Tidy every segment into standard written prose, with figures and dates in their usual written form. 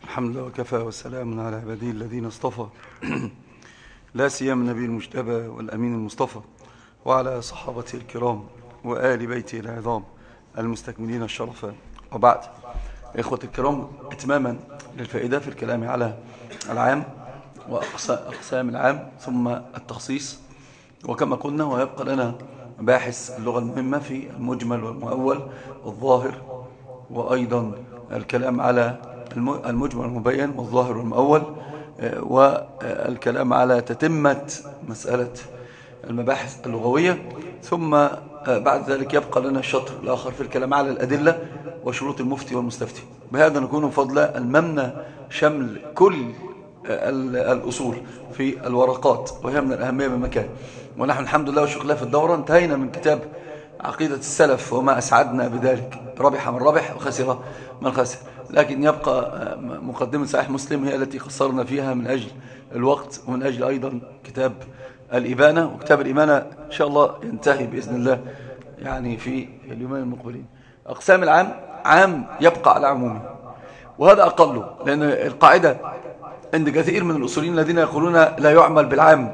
الحمد لله وكفى والسلام على عباده الذين اصطفى لا سيما النبي المجتبى والأمين المصطفى وعلى صحابته الكرام وآل بيته العظام المستكملين الشرفاء. وبعد، إخوة الكرام، إتماما للفائدة في الكلام على العام وأقسام العام ثم التخصيص، وكما قلنا ويبقى لنا باحث اللغة المهمة في المجمل والمؤول والظاهر، وأيضا الكلام على المجمل والمبين والظاهر والمؤول، والكلام على تتمة مسألة المباحث اللغوية. ثم بعد ذلك يبقى لنا الشطر الآخر في الكلام على الأدلة وشروط المفتي والمستفتي. بهذا نكون بفضل الممنى شمل كل الأصول في الورقات، وهي من الأهمية بمكان. ونحن الحمد لله والشكر لله في الدورة انتهينا من كتاب عقيدة السلف، وما أسعدنا بذلك، ربح من ربح وخسر من خسر. لكن يبقى مقدمة صحيح مسلم هي التي قصرنا فيها من أجل الوقت، ومن أجل أيضا كتاب الإبانة. وكتاب الإبانة إن شاء الله ينتهي بإذن الله يعني في اليومين المقبلين. أقسام العام، عام يبقى على عمومه، وهذا أقله، لأن القاعدة عند كثير من الأصوليين الذين يقولون لا يعمل بالعام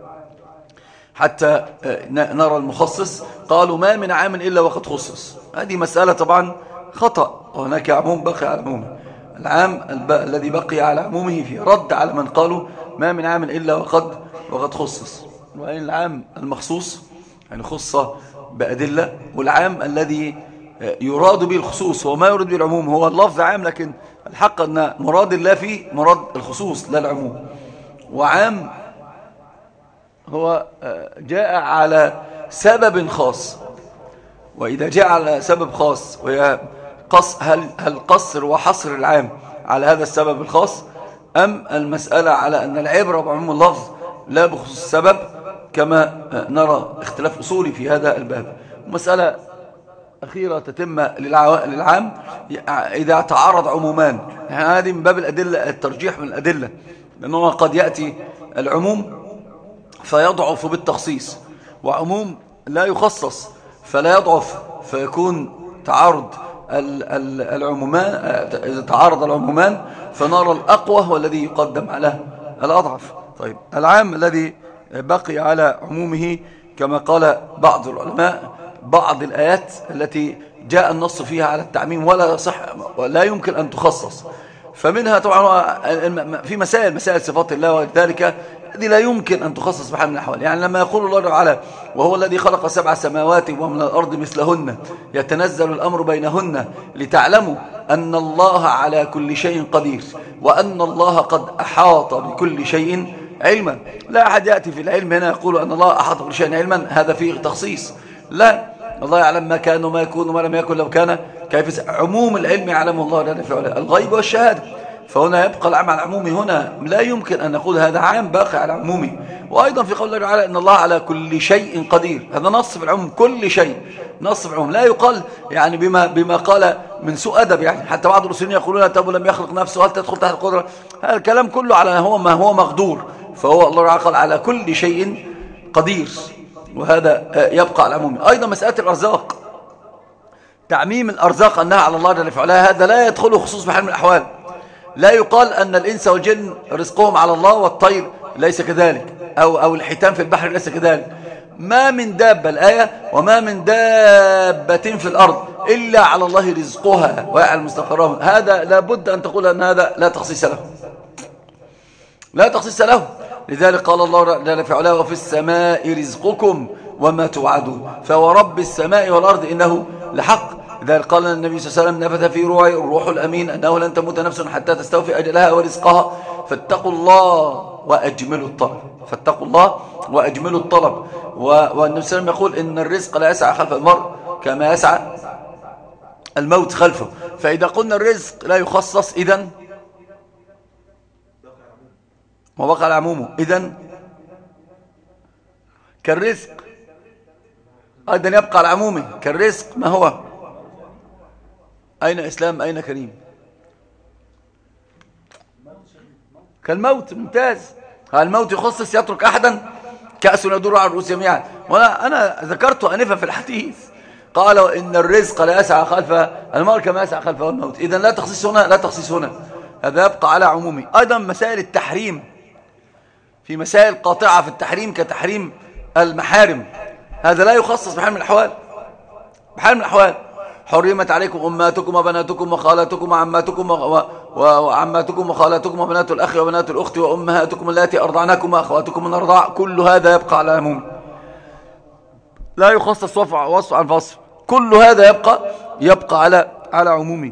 حتى نرى المخصص، قالوا ما من عام إلا وقد خصص. هذه مسألة طبعا خطأ، وهناك عموم بقي على عمومه. العام الذي بقي على عمومه فيه رد على من قالوا ما من عام إلا وقد خصص. وإن العام المخصوص يعني خص بأدلة، والعام الذي يراد به الخصوص هو ما يراد به العموم، هو اللفظ عام، لكن الحق أن مراد الله فيه مراد الخصوص لا العموم. وعام هو جاء على سبب خاص، وإذا جاء على سبب خاص وهي هل قصر وحصر العام على هذا السبب الخاص، أم المسألة على أن العبرة بعموم اللفظ لا بخصوص السبب، كما نرى اختلاف أصولي في هذا الباب. مسألة أخيرة تتم للعام إذا تعارض عمومان، هذه من باب الأدلة، الترجيح من الأدلة، لأنه قد يأتي العموم فيضعف بالتخصيص، وعموم لا يخصص فلا يضعف، فيكون تعارض العمومان. إذا تعارض العمومان فنرى الأقوى والذي يقدم على الأضعف. طيب، العام الذي بقي على عمومه كما قال بعض العلماء، بعض الآيات التي جاء النص فيها على التعميم ولا يصح ولا يمكن أن تخصص، فمنها طبعا في مسائل صفات الله، ولذلك هذه لا يمكن أن تخصص بحال من الأحوال. يعني لما يقول الله تعالى وهو الذي خلق 7 سماوات ومن الأرض مثلهن يتنزل الأمر بينهن لتعلموا أن الله على كل شيء قدير وأن الله قد أحاط بكل شيء علما. لا أحد يأتي في العلم هنا يقول أن الله أحاط بكل شيء علما، هذا فيه تخصيص. لا، الله يعلم ما كان وما يكون وما لم يكن لو كان كيف. عموم العلم يعلمه الله لا نفع له، الغيب والشهادة. فهنا يبقى العام على عمومه، هنا لا يمكن أن نقول هذا عام باقي على عمومه. وأيضا في قول الله تعالى إن الله على كل شيء قدير، هذا نص في العموم، كل شيء نص في العموم، لا يقال يعني بما قال من سوء أدب. يعني حتى بعض الرسولين يقولون طب لم يخلق نفسه هل تدخل تحت القدرة؟ هذا الكلام كله على ما هو مقدور، فهو الله تعالى قال على كل شيء قدير، وهذا يبقى على عمومه. أيضا مسألة الأرزاق، تعميم الأرزاق أنها على الله جل وعلا، هذا لا يدخله خصوص بحال من الأحوال. لا يقال أن الإنس والجن رزقهم على الله والطير ليس كذلك، أو الحيتان في البحر ليس كذلك. ما من دابة، الآية وما من دابة في الأرض إلا على الله رزقها ويعلم مستقرها، هذا لابد أن تقول أن هذا لا تخصيص له، لا تخصيص له. لذلك قال الله جل وعلا وفي السماء رزقكم وما توعدون فورب السماء والأرض إنه لحق. لذلك قال النبي صلى الله عليه وسلم نفث في روعي الروح الأمين أنه لن تموت نفس حتى تستوفي أجلها ورزقها فاتقوا الله وأجملوا الطلب، فاتقوا الله وأجملوا الطلب. والنبي صلى الله عليه وسلم يقول إن الرزق لا يسعى خلف المرء كما يسعى الموت خلفه. فإذا قلنا الرزق لا يخصص إذن ما بقى على عمومه، إذن كالرزق أيضا يبقى على عمومه كالرزق. ما هو؟ أين إسلام؟ أين كريم؟ كالموت. ممتاز. الموت يخصص يترك أحدا كأس يدور على الرؤوس جميعا. وأنا ذكرت أنفا في الحديث قال إن الرزق لا يسعى خلف المرء كما يسعى خلفه الموت. إذن لا تخصيص هنا، لا تخصيص هنا. هذا يبقى على عمومه. أيضا مسائل التحريم، في مسائل قاطعة في التحريم كتحريم المحارم، هذا لا يخصص بحال من الأحوال، بحال من الأحوال. حرمت عليكم أمهاتكم وبناتكم وخالاتكم وعماتكم وعماتكم وخالاتكم وبنات الأخ وبنات الأخت وأمهاتكم اللاتي أرضعنكم وأخواتكم من الرضاع، كل هذا يبقى على عمومه، لا يخصص وصف عن فصل، كل هذا يبقى على عمومه.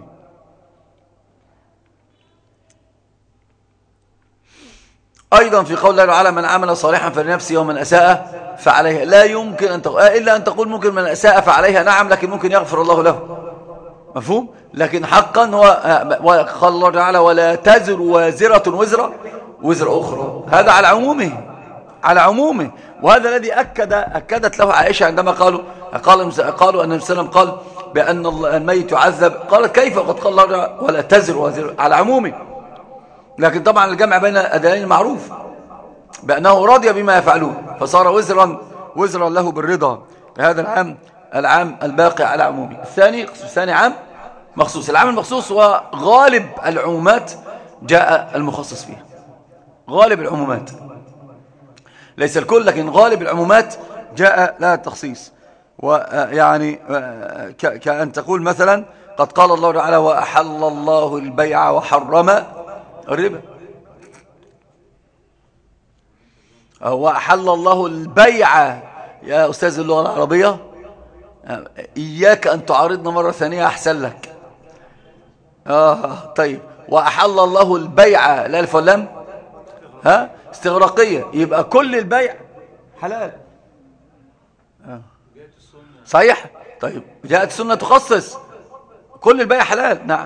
أيضا في قول الله تعالى من عمل صالحا فلنفسه ومن أساء فعليها، لا يمكن أن تقول إلا أن تقول ممكن من أساء فعليها، نعم، لكن ممكن يغفر الله له، مفهوم؟ لكن حقا قال الله تعالى ولا تزر وازرة وزر أخرى، هذا على عمومه، على عمومه. وهذا الذي أكدت له عائشة عندما قالوا أن النبي صلى الله عليه وسلم قال بأن الميت يعذب، قالت كيف وقد قال الله تعالى ولا تزر وازرة، على عمومه. لكن طبعا الجمع بين الأدلين معروف بأنه رضي بما يفعلون فصار وزرا له بالرضا. هذا العام الباقي على عمومه. الثاني عام مخصوص. العام المخصوص وغالب العمومات جاء المخصص فيه، غالب العمومات، ليس الكل لكن غالب العمومات جاء لها التخصيص. ويعني كأن تقول مثلا قد قال الله تعالى وأحل الله البيع وحرم الربا، وأحل الله البيع. يا أستاذ اللغة العربية إياك أن تعارضنا مرة ثانية أحسن لك. طيب، وأحل الله البيع الألف واللام استغراقية، يبقى كل البيع حلال. صحيح. طيب جاءت السنة تخصص كل البيع حلال، نعم.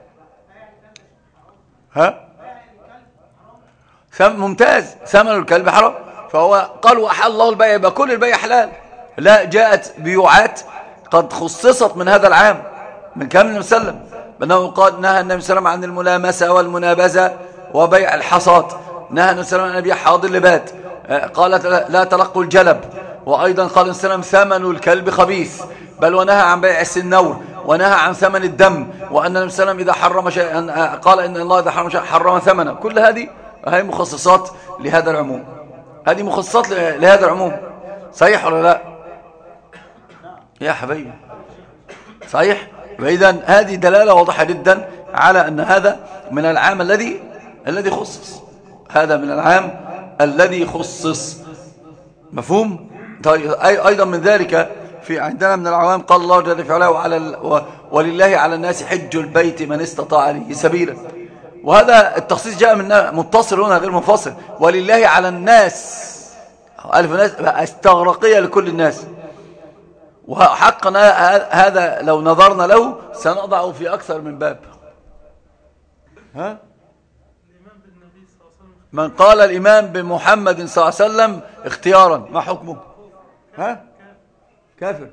ممتاز، ثمن الكلب حرام، فهو قال وأحل الله البيع يبقى كل البيع حلال. لا، جاءت بيوعات قد خصصت من هذا العام من كلام النبي صلى الله عليه وسلم، بأنه قد نهى النبي صلى الله عليه وسلم عن الملامسة والمنابذة وبيع الحصاد، نهى النبي صلى الله عليه وسلم عن بيع حاضر اللبات، قالت لا تلقوا الجلب، وأيضا قال النبي صلى الله عليه وسلم ثمن الكلب خبيث، بل ونهى عن بيع السنور، ونهى عن ثمن الدم، وأن النبي صلى الله عليه وسلم إذا حرم شيئا قال إن الله إذا حرم شيئا حرم ثمنه. كل هذه مخصصات لهذا العموم، هذه مخصصات لهذا العموم. صحيح ولا لا يا حبيبي؟ صحيح. وإذن هذه دلالة واضحة جدا على أن هذا من العام الذي خصص، هذا من العام الذي خصص، مفهوم؟ طيب أيضا من ذلك في عندنا من العوام قال الله جل في علاه ولله على الناس حج البيت من استطاع إليه سبيلا، وهذا التخصيص جاء من متصل هنا غير منفصل. ولله على الناس، ألف الناس استغرقية لكل الناس، وحقا هذا لو نظرنا له سنضعه في أكثر من باب. من قال الإيمان بمحمد صلى الله عليه وسلم اختيارا ما حكمه؟ كافر.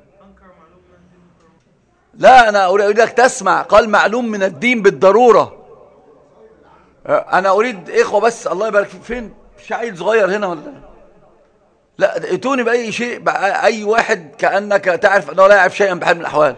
لا، أنا أريد لك تسمع، قال معلوم من الدين بالضرورة. أنا أريد إخوة بس، الله يبارك فين شعيل صغير هنا ولا لا؟ ائتوني بأي شيء، أي واحد كأنك تعرف أنه لا يعرف شيئا بحال من الأحوال.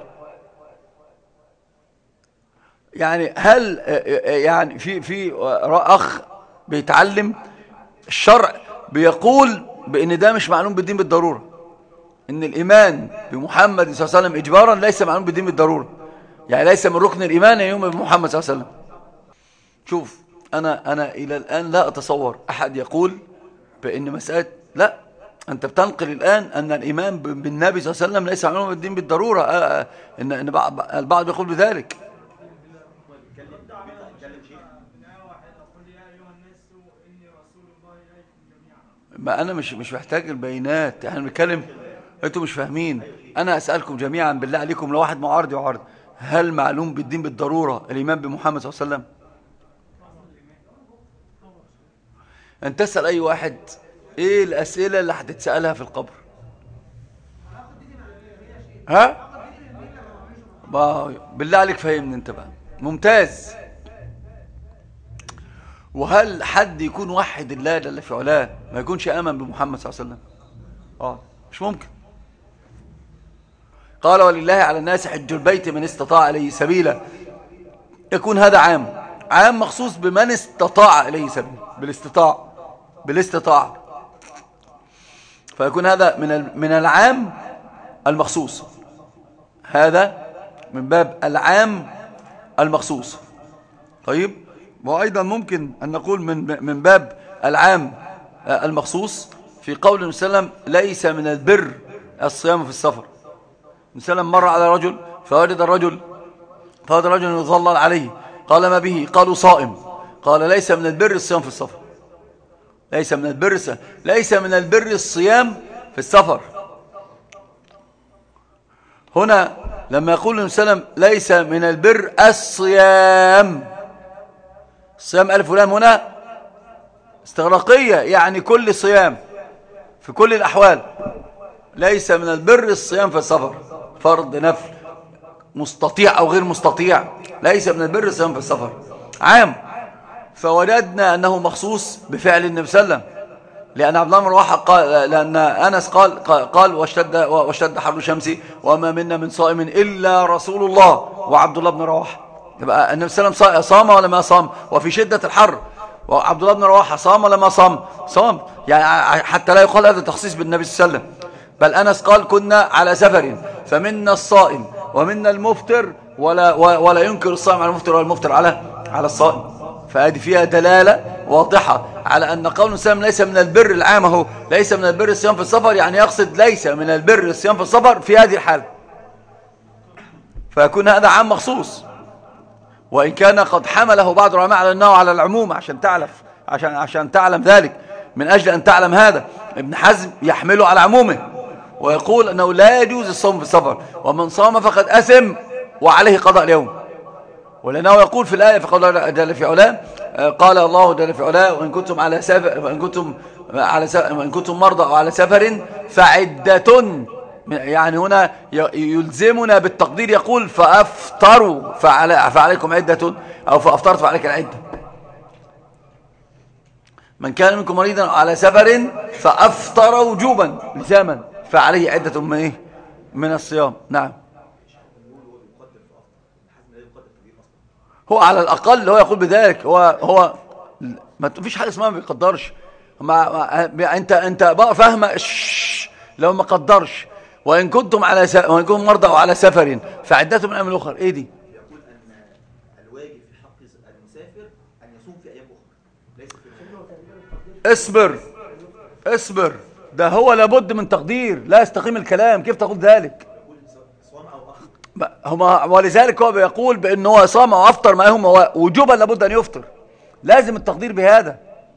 يعني هل يعني في أخ بيتعلم الشرع بيقول بأن ده مش معلوم بالدين بالضرورة، إن الإيمان بمحمد صلى الله عليه وسلم إجبارا ليس معلوم بالدين بالضرورة، يعني ليس من ركن الإيمان أن يؤمن بمحمد صلى الله عليه وسلم. شوف، أنا إلى الآن لا أتصور أحد يقول بأن مسألة، لا، أنت بتنقل الآن أن الإيمان بالنبي صلى الله عليه وسلم ليس معلوم بالدين بالضرورة، إن البعض يقول بذلك. ما أنا مش محتاج البينات، احنا بنتكلم، أنتم مش فاهمين. أنا أسألكم جميعا بالله عليكم، لو واحد معارض يعارض، هل معلوم بالدين بالضرورة الإيمان بمحمد صلى الله عليه وسلم؟ أن تسأل أي واحد إيه الأسئلة اللي هتتسألها في القبر؟ بالله عليك فهمني أنت بقى، ممتاز. وهل حد يكون وحد الله جل في علاه ما يكونش آمن بمحمد صلى الله عليه وسلم؟ مش ممكن. قال ولله على الناس حج البيت من استطاع إليه سبيلا، يكون هذا عام عام مخصوص بمن استطاع إليه سبيل، بالاستطاعة. فيكون هذا من العام المخصوص، هذا من باب العام المخصوص. طيب، وأيضا ممكن أن نقول من باب العام المخصوص في قول النبي صلى الله عليه وسلم ليس من البر الصيام في السفر. النبي صلى الله عليه وسلم مر على رجل فوجد الرجل يظلل عليه، قال ما به؟ قالوا صائم. قال ليس من البر الصيام في السفر، ليس من البر الصيام في السفر. هنا لما يقول النبي صلى الله عليه وسلم ليس من البر الصيام ألف ولام هنا استغراقية، يعني كل صيام في كل الأحوال. ليس من البر الصيام في السفر، فرض نفل، مستطيع أو غير مستطيع، ليس من البر الصيام في السفر، عام. فوجدنا أنه مخصوص بفعل النبي صلى الله عليه وسلم، لأن عبد الله بن رواحة قال، لأن أنس قال واشتد حر الشمس وما منا من صائم إلا رسول الله وعبد الله بن رواحة. يبقى النبي صلى الله عليه وسلم صام ولا ما صام؟ وفي شدة الحر. وعبد الله بن رواحة صام ولا ما صام؟ صام. يعني حتى لا يقال هذا تخصيص بالنبي صلى الله عليه وسلم. بل أنس قال كنا على سفر فمنا الصائم ومنا المفطر ولا ينكر الصائم على المفطر ولا المفطر على الصائم. فهذه فيها دلالة واضحة على أن قول الإسلام ليس من البر العام، هو ليس من البر الصيام في السفر، يعني يقصد ليس من البر الصيام في السفر في هذه الحالة، فيكون هذا عام مخصوص. وإن كان قد حمله بعض العلماء على أنه على العموم، عشان تعلم ذلك، من أجل أن تعلم هذا. ابن حزم يحمله على عمومه ويقول أنه لا يجوز الصوم في السفر، ومن صام فقد أثم وعليه قضاء اليوم. ولأنه يقول في الآية في قوله جل في علاه، قال الله جل في علاه وإن كنتم على سفر وإن كنتم مرضى أو على سفر فعدة، يعني هنا يلزمنا بالتقدير، يقول فأفطروا فعليكم عدة، أو فأفطرت فعليك العدة. من كان منكم مريضا على سفر فأفطر وجوبا لزاما فعليه عدة من الصيام. نعم. هو على الأقل هو يقول بذلك، هو ما فيش حاجة اسمها ما بيقدرش. انت بقى فاهمه لو ما قدرش وإن كنتم مرضى أو على سفر فعدة من أيام أخرى. إيه دي؟ يقول أن الواجب في حق المسافر أن يصوم في أيام أخرى، ليس في اصبر ده هو لابد من تقدير، لا يستقيم الكلام. كيف تقول ذلك؟ ولذلك هو بيقول بأنه هو صام أو أفطر، ما هو وجوبا لابد أن يفطر، لازم التقدير بهذا،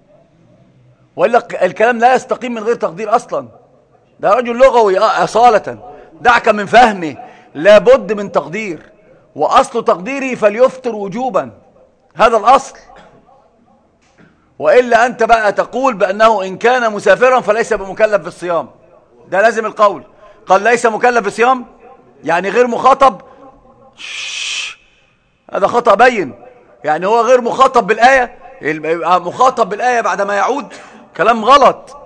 وإلا الكلام لا يستقيم من غير تقدير أصلا. ده رجل لغوي أصالة، دعك من فهمه، لابد من تقدير، وأصل تقديري فليفطر وجوبا، هذا الأصل. وإلا أنت بقى تقول بأنه إن كان مسافرا فليس بمكلف بالصيام، ده لازم القول. قال ليس مكلف بالصيام يعني غير مخاطب، هذا خطأ بين. يعني هو غير مخاطب بالآية، مخاطب بالآية بعد ما يعود، كلام غلط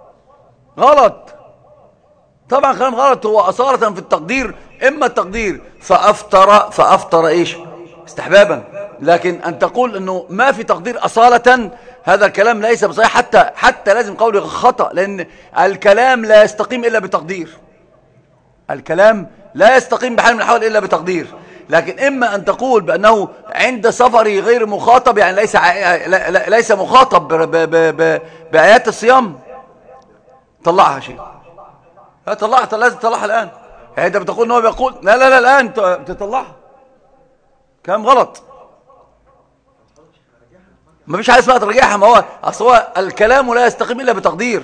طبعا، كلام غلط. هو أصالة في التقدير إما التقدير فأفطر إيش استحبابا، لكن أن تقول أنه ما في تقدير أصالة، هذا الكلام ليس بصحيح. حتى لازم قولي خطأ، لأن الكلام لا يستقيم إلا بتقدير، الكلام لا يستقيم بحال من الأحوال إلا بتقدير. لكن إما أن تقول بأنه عند سفري غير مخاطب، يعني ليس مخاطب بآيات الصيام، طلعها شيء، طلعها، لازم تطلعها الآن. يعني أنت بتقول أنه بيقول لا الآن تطلعها، كلام غلط. ما فيش حاجة اسمها ترجيحها، ما هو أصل الكلام لا يستقيم إلا بتقدير.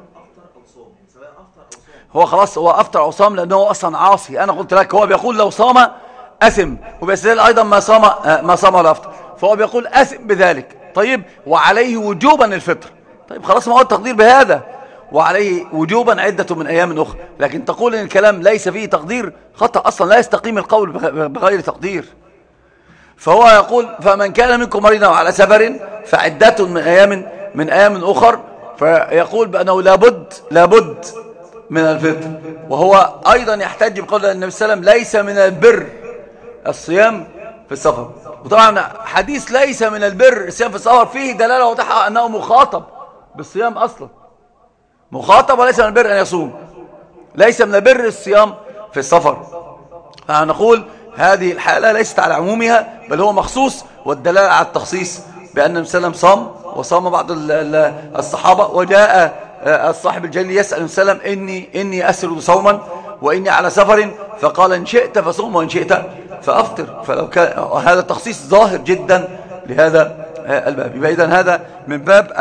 هو خلاص هو أفطر أو صام لأنه أصلا عاصي. أنا قلت لك هو بيقول لو صام أثم، وبيستدل أيضا ما صام ولا أفطر، فهو بيقول أثم بذلك. طيب وعليه وجوبا الفطر، طيب خلاص ما هو التقدير بهذا، وعليه وجوبا عدة من أيام أخرى. لكن تقول إن الكلام ليس فيه تقدير، خطأ أصلا، لا يستقيم القول بغير تقدير. فهو يقول فمن كان منكم مريضا على سفر فعدة من أيام أخر، فيقول بأنه لابد من الفطر. وهو أيضا يحتج بقول النبي صلى الله عليه وسلم ليس من البر الصيام في السفر. وطبعا حديث ليس من البر الصيام في السفر فيه دلالة واضحة أنه مخاطب بالصيام أصلا، مخاطب وليس من البر أن يصوم، ليس من البر الصيام في السفر. فنقول هذه الحالة ليست على عمومها بل هو مخصوص، والدلالة على التخصيص بأن النبي صلى الله عليه وسلم صام وصام بعض الصحابة، وجاء الصاحب الجليل يسأل النبي صلى الله عليه وسلم إني أسرد صوما وإني على سفر، فقال إن شئت فصوم وإن شئت فأفطر. فلو كان هذا التخصيص ظاهر جدا لهذا الباب. يبقى إذن هذا من باب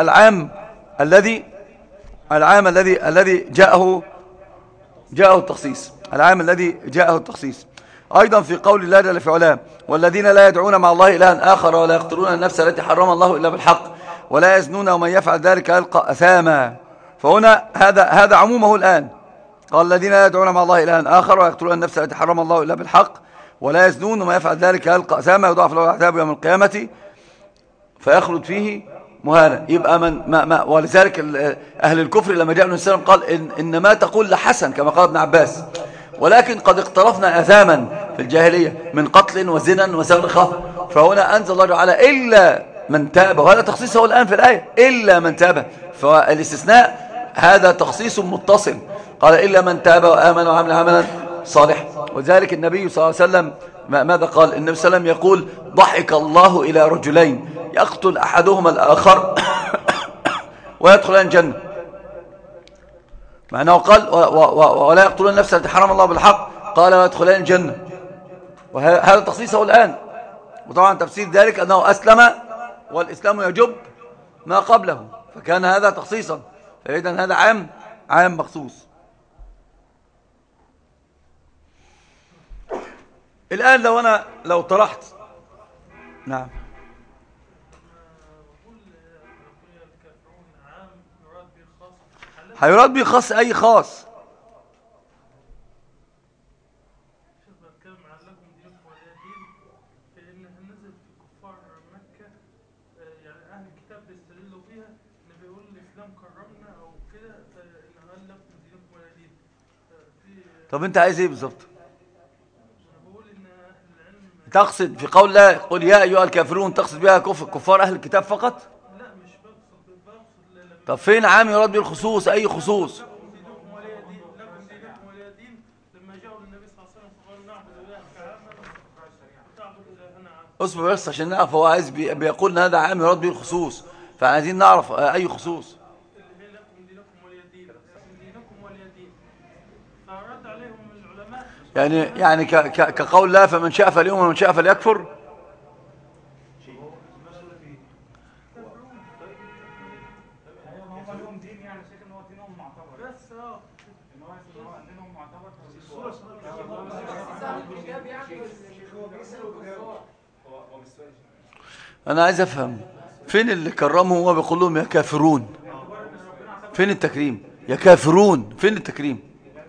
الذي جاءه التخصيص، العام الذي جاءه التخصيص. أيضا في قول الله جل في علاه والذين لا يدعون مع الله إلها آخر ولا يقتلون النفس التي حرم الله إلا بالحق ولا يزنون ومن يفعل ذلك يلقى أثاما. فهنا هذا عمومه الآن، قال الذين لا يدعون مع الله إلها آخر ولا يقتلون النفس التي حرم الله إلا بالحق ولا يزنون ومن يفعل ذلك يلقى أثاما يضاعف له العذاب يوم القيامة فيخلد فيه مهانا. يبقى ولذلك أهل الكفر لما جاء النبي صلى الله عليه وسلم قال إن ما تقول لحسن كما قال ابن عباس، ولكن قد اقترفنا أثاما في الجاهلية من قتل وزنا وسرقة. فهنا أنزل الله تعالى إلا من تاب، وهذا تخصيصه الآن في الآية إلا من تاب، فالاستثناء هذا تخصيص متصل، قال إلا من تاب وآمن وعمل عملا صالحا. وذلك النبي صلى الله عليه وسلم ماذا قال؟ النبي صلى الله عليه وسلم يقول ضحك الله إلى رجلين يقتل أحدهما الآخر ويدخلان الجنة، مع أنه قال ولا يقتلون النفس التي حرم الله بالحق، قال ويدخلان الجنة، وهذا تخصيصه الآن. وطبعا تفسير ذلك أنه أسلم والإسلام يجب ما قبله، فكان هذا تخصيصا، فإذن هذا عام مخصوص. الآن لو طرحت نعم هيراد به خاص أي خاص. طب انت عايز ايه بالظبط؟ تقصد في قول الله قل يا ايها الكافرون تقصد بها كفار اهل الكتاب فقط؟ لا مش بقصد طب فين عام يراد به الخصوص؟ اي خصوص؟ لكم دينكم ولي دين لما جاءوا للنبي صلى الله عليه وسلم فقالوا نعبد الله كعامة وتعبد إلهنا عامة. اصبر بس عشان نعرف، هو عايز بيقول ان هذا عام يراد به الخصوص، فعايزين نعرف اي خصوص. اللي هي لكم دينكم ولي دين، فرد عليهم العلماء يعني كقول الله فمن شاء فليؤمن ومن شاء فليكفر. أنا عايز أفهم فين اللي كرمهم وهو بيقول لهم يا كافرون؟ فين التكريم؟ يا كافرون فين التكريم؟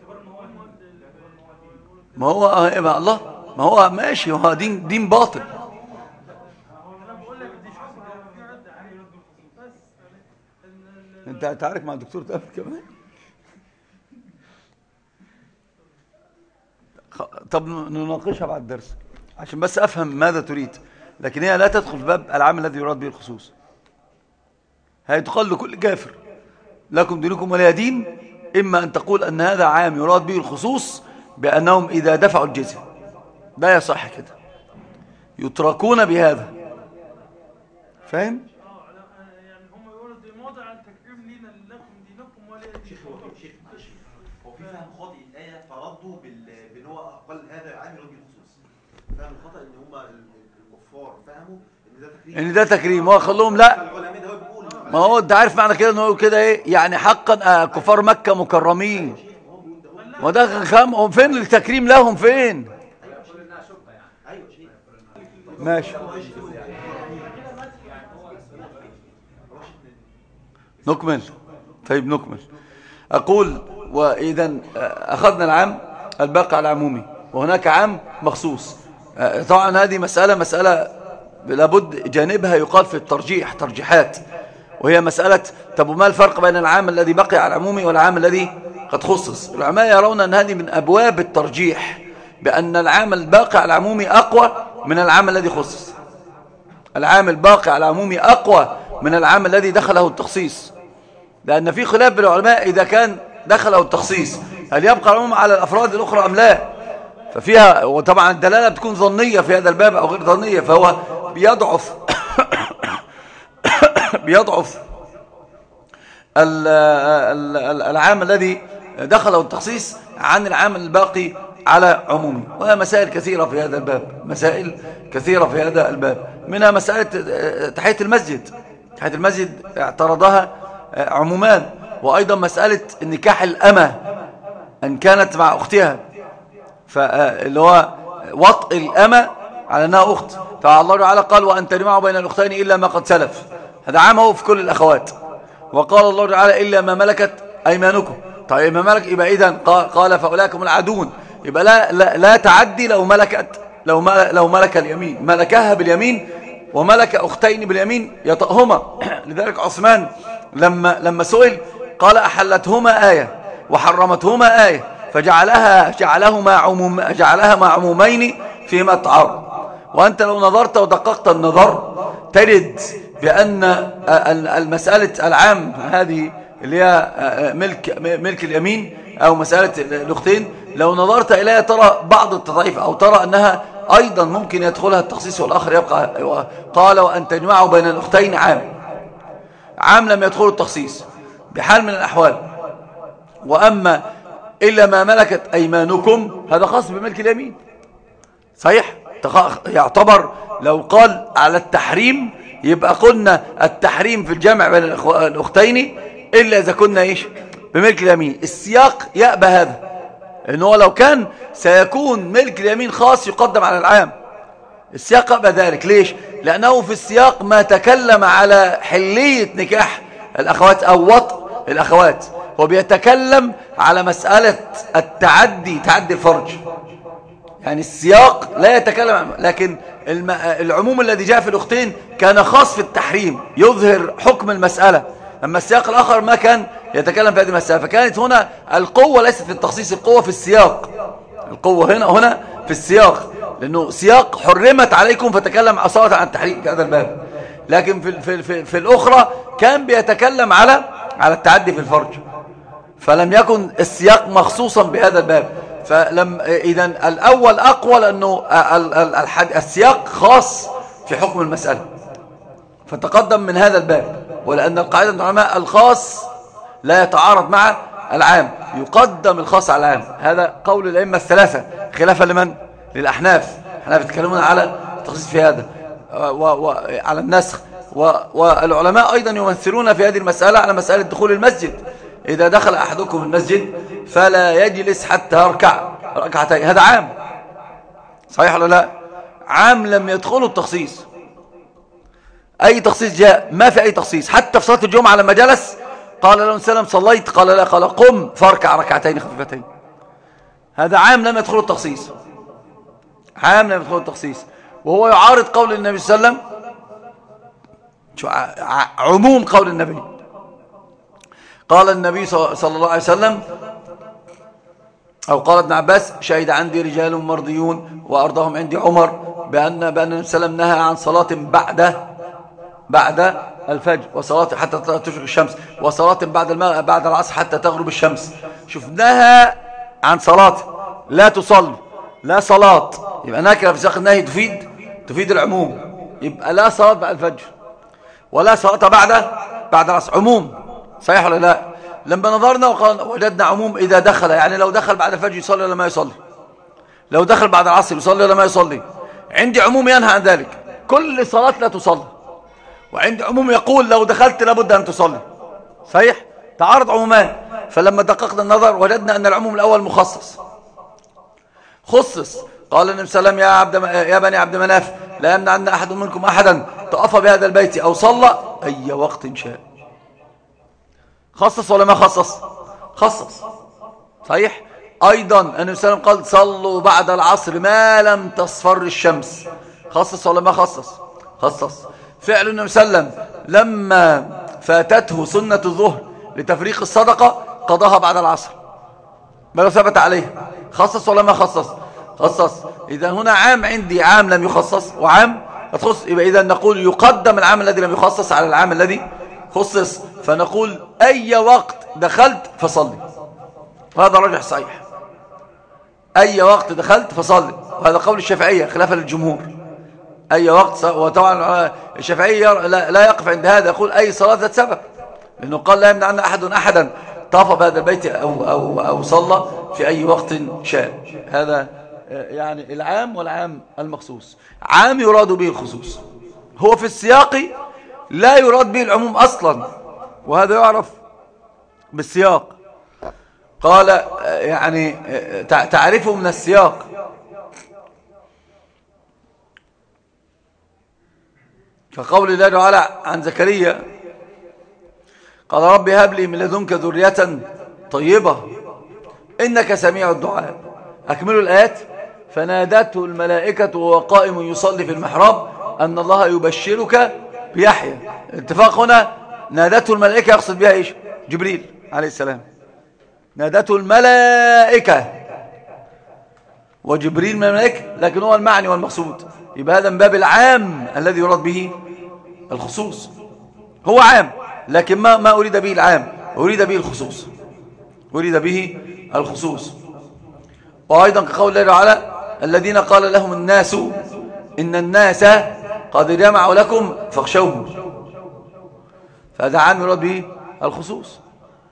ما هو الله، ما هو ماشي، هو دين باطل. انت هتعارك مع الدكتور تامر كمان؟ طب نناقشها بعد الدرس عشان بس افهم ماذا تريد، لكن هي لا تدخل في باب العام الذي يراد به الخصوص. هيتقال لكل كافر لكم دينكم ولي دين، اما ان تقول ان هذا عام يراد به الخصوص بانهم اذا دفعوا الجزية، لا يصح كده، يتركون بهذا، فاهم؟ يعني هم يقولوا دي موضع التكريم لينا لكم دينكم ولي دين. هو في فهم خاطئ الآية فردوا بان هو قال هذا عام يراد به الخصوص. فهم الخطأ ان هم الكفار فهموا ان ده تكريم، هو خلوهم لا، ما هو انت عارف معنى كده انه يقول كده ايه يعني؟ حقا كفار مكة مكرمين، وده خام فين التكريم لهم؟ فين؟ ماشي نكمل. طيب نكمل. أقول وإذا أخذنا العام الباقي على العمومي وهناك عام مخصوص. طبعا هذه مسألة لابد جانبها يقال في الترجيح ترجيحات، وهي مسألة طب وما الفرق بين العام الذي بقي على العمومي والعام الذي قد خصص؟ العلماء يرون أن هذه من أبواب الترجيح، بأن العام الباقي على العمومي أقوى من العام الذي خصص. العام الباقي على عمومه أقوى من العام الذي دخله التخصيص، لأن في خلاف بين العلماء إذا كان دخله التخصيص هل يبقى العموم على الأفراد الأخرى أم لا. ففيها، وطبعا الدلالة بتكون ظنية في هذا الباب أو غير ظنية، فهو بيضعف بيضعف العام الذي دخله التخصيص عن العام الباقي على عمومه. وهي مسائل كثيرة في هذا الباب، مسائل كثيرة في هذا الباب، منها مسألة تحية المسجد. تحية المسجد اعترضها عمومان، وأيضا مسألة نكاح الأمة أن كانت مع أختها، فاللي هو وطء الأمة على أنها أخت. فالله تعالى قال وأن تجمعوا بين الأختين إلا ما قد سلف، هذا عامه في كل الأخوات. وقال الله تعالى إلا ما ملكت أيمانكم. طيب ما ملك، يبقى إذن قال فأولئك هم العادون، يبقى لا تعدي لو ملك اليمين، ملكها باليمين وملك أختين باليمين يطأهما. لذلك عثمان لما سئل قال أحلتهما آية وحرمتهما آية، جعلها مع عمومين فيما تعارض. وأنت لو نظرت ودققت النظر تجد بأن المسألة العام هذه اللي هي ملك اليمين أو مسألة الأختين، لو نظرت إليها ترى بعض التضعيف، أو ترى أنها أيضا ممكن يدخلها التخصيص والآخر يبقى. قال وأن تجمعوا بين الأختين عام لم يدخل التخصيص بحال من الأحوال. وأما إلا ما ملكت أيمانكم هذا خاص بملك اليمين، صحيح، يعتبر لو قال على التحريم يبقى قلنا التحريم في الجمع بين الأختين إلا إذا كنا بملك اليمين. السياق يأبى هذا، إنه لو كان سيكون ملك اليمين خاص يقدم على العام. السياق يأبى ذلك. ليش؟ لأنه في السياق ما تكلم على حلية نكاح الأخوات أو وطء الأخوات، وبيتكلم على مسألة تعدي الفرج. يعني السياق لا يتكلم، لكن العموم الذي جاء في الأختين كان خاص في التحريم يظهر حكم المسألة، أما السياق الآخر ما كان يتكلم في هذه المسألة. فكانت هنا القوة ليست في التخصيص، القوة في السياق. القوة هنا في السياق، لأنه سياق حرمت عليكم فتكلم أصالة عن التحريم في هذا الباب. لكن في الأخرى كان بيتكلم على التعدي في الفرج، فلم يكن السياق مخصوصا بهذا الباب. إذن الأول أقوى لأنه السياق خاص في حكم المسألة فتقدم من هذا الباب. ولأن القاعدة العلماء الخاص لا يتعارض مع العام، يقدم الخاص على العام. هذا قول الأئمة الثلاثة خلافا لمن؟ للأحناف. الأحناف يتكلمون على التخصيص في هذا وعلى النسخ. والعلماء أيضا يمثلون في هذه المسألة على مسألة دخول المسجد. إذا دخل أحدكم المسجد فلا يجلس حتى يركع ركعتين، هذا عام، صحيح ولا لا؟ عام لم يدخله التخصيص. أي تخصيص جاء؟ ما في أي تخصيص. حتى في صلاة الجمعة لما جلس قال له سلام صليت، قال لا، قال قم فاركع ركعتين خفيفتين. هذا عام لم يدخله التخصيص، عام لم يدخله التخصيص. وهو يعارض قول النبي صلى الله عليه وسلم، عموم قول النبي. قال النبي صلى الله عليه وسلم، أو قال ابن عباس: شهد عندي رجال مرضيون وأرضهم عندي عمر بأن النبي صلى الله عليه وسلم نهى عن صلاة بعد الفجر، وصلاة حتى تشرق الشمس، وصلاة بعد العصر حتى تغرب الشمس. شفناها عن صلاة لا تصل، لا صلاة، يبقى نكرة في سياق النهي تفيد العموم. يبقى لا صلاة بعد الفجر ولا صلاة بعد العصر، عموم، صحيح ولا لا؟ لما نظرنا وجدنا عموم إذا دخل، يعني لو دخل بعد الفجر يصلي ولا ما يصلي، لو دخل بعد العصر يصلي ولا ما يصلي. عندي عموم ينهى عن ذلك، كل صلاة لا تصلي. وعندي عموم يقول لو دخلت لابد أن تصلي، صحيح؟ تعارض عمومان. فلما دققنا النظر وجدنا أن العموم الأول مخصص، خصص. قال النبي صلى الله عليه وسلم: يا بني عبد مناف لا يمنعن أحد منكم أحدا طاف بهذا البيت أو صلى أي وقت شاء. خصص ولا ما خصص؟ خصص، صحيح. أيضا النبي صلى الله عليه وسلم قال: صلوا بعد العصر ما لم تصفر الشمس. خصص ولا ما خصص؟ خصص. فعل النبي صلى الله عليه وسلم لما فاتته سنة الظهر لتفريق الصدقة قضاها بعد العصر بل ثبت عليه. خصص ولا ما خصص؟ خصص. إذا هنا عام عندي، عام لم يخصص، وعام هتخص، يبقى إذا نقول يقدم العام الذي لم يخصص على العام الذي خصص، فنقول أي وقت دخلت فصلي، وهذا الراجح صحيح. أي وقت دخلت فصلي، وهذا قول الشافعية خلافا للجمهور. أي وقت، وطبعا الشافعية لا يقف عند هذا، يقول أي صلاة ذات سبب، لأنه قال لا يمنع أحدا طاف بهذا البيت أو صلى في أي وقت شاء. هذا يعني العام والعام المخصوص. عام يراد به الخصوص، هو في السياق لا يراد به العموم أصلا، وهذا يعرف بالسياق. قال يعني تعرفه من السياق. كقول الله تعالى عن زكريا قال رب هب لي من لدنك ذرية طيبة إنك سميع الدعاء. أكملوا الآيات. فنادته الملائكة وهو قائم يصلي في المحراب أن الله يبشرك بيحيى. الاتفاق هنا نادته الملائكة يقصد بها إيش؟ جبريل عليه السلام. نادته الملائكة، وجبريل من الملائكة، لكن هو المعني والمقصود. يبقى هذا من باب العام الذي يراد به الخصوص. هو عام لكن ما أريد به العام، أريد به الخصوص، أريد به الخصوص. وأيضا كقول الله تعالى الذين قال لهم الناس إن الناس قد جمعوا لكم فاخشوهم، فهذا عام يراد به الخصوص.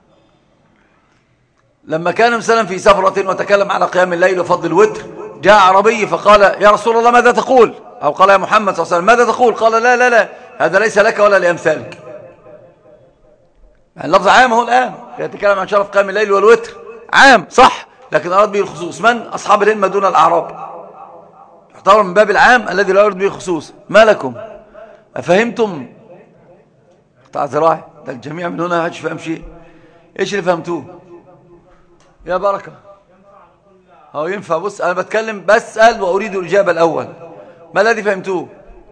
لما كان مثلا في سفرة وتكلم على قيام الليل وفضل الوتر، جاء عربي فقال يا رسول الله ماذا تقول؟ أو قال يا محمد صلى الله عليه وسلم ماذا تقول؟ قال لا لا لا، هذا ليس لك ولا لأمثالك. يعني اللفظ عام هو الآن يتكلم عن شرف قيام الليل والوتر، عام صح، لكن أراد به الخصوص. من؟ أصحاب الهمة دون الأعراب، اعتبر من باب العام الذي لا يراد به الخصوص. ما لكم أفهمتم؟ قطع زراعي ده الجميع من هنا هاتش فهم شيء. إيش اللي فهمتوه يا بركة؟ هو ينفع. بص أنا بتكلم بسأل وأريد الإجابة الأول. ما الذي فهمتوه؟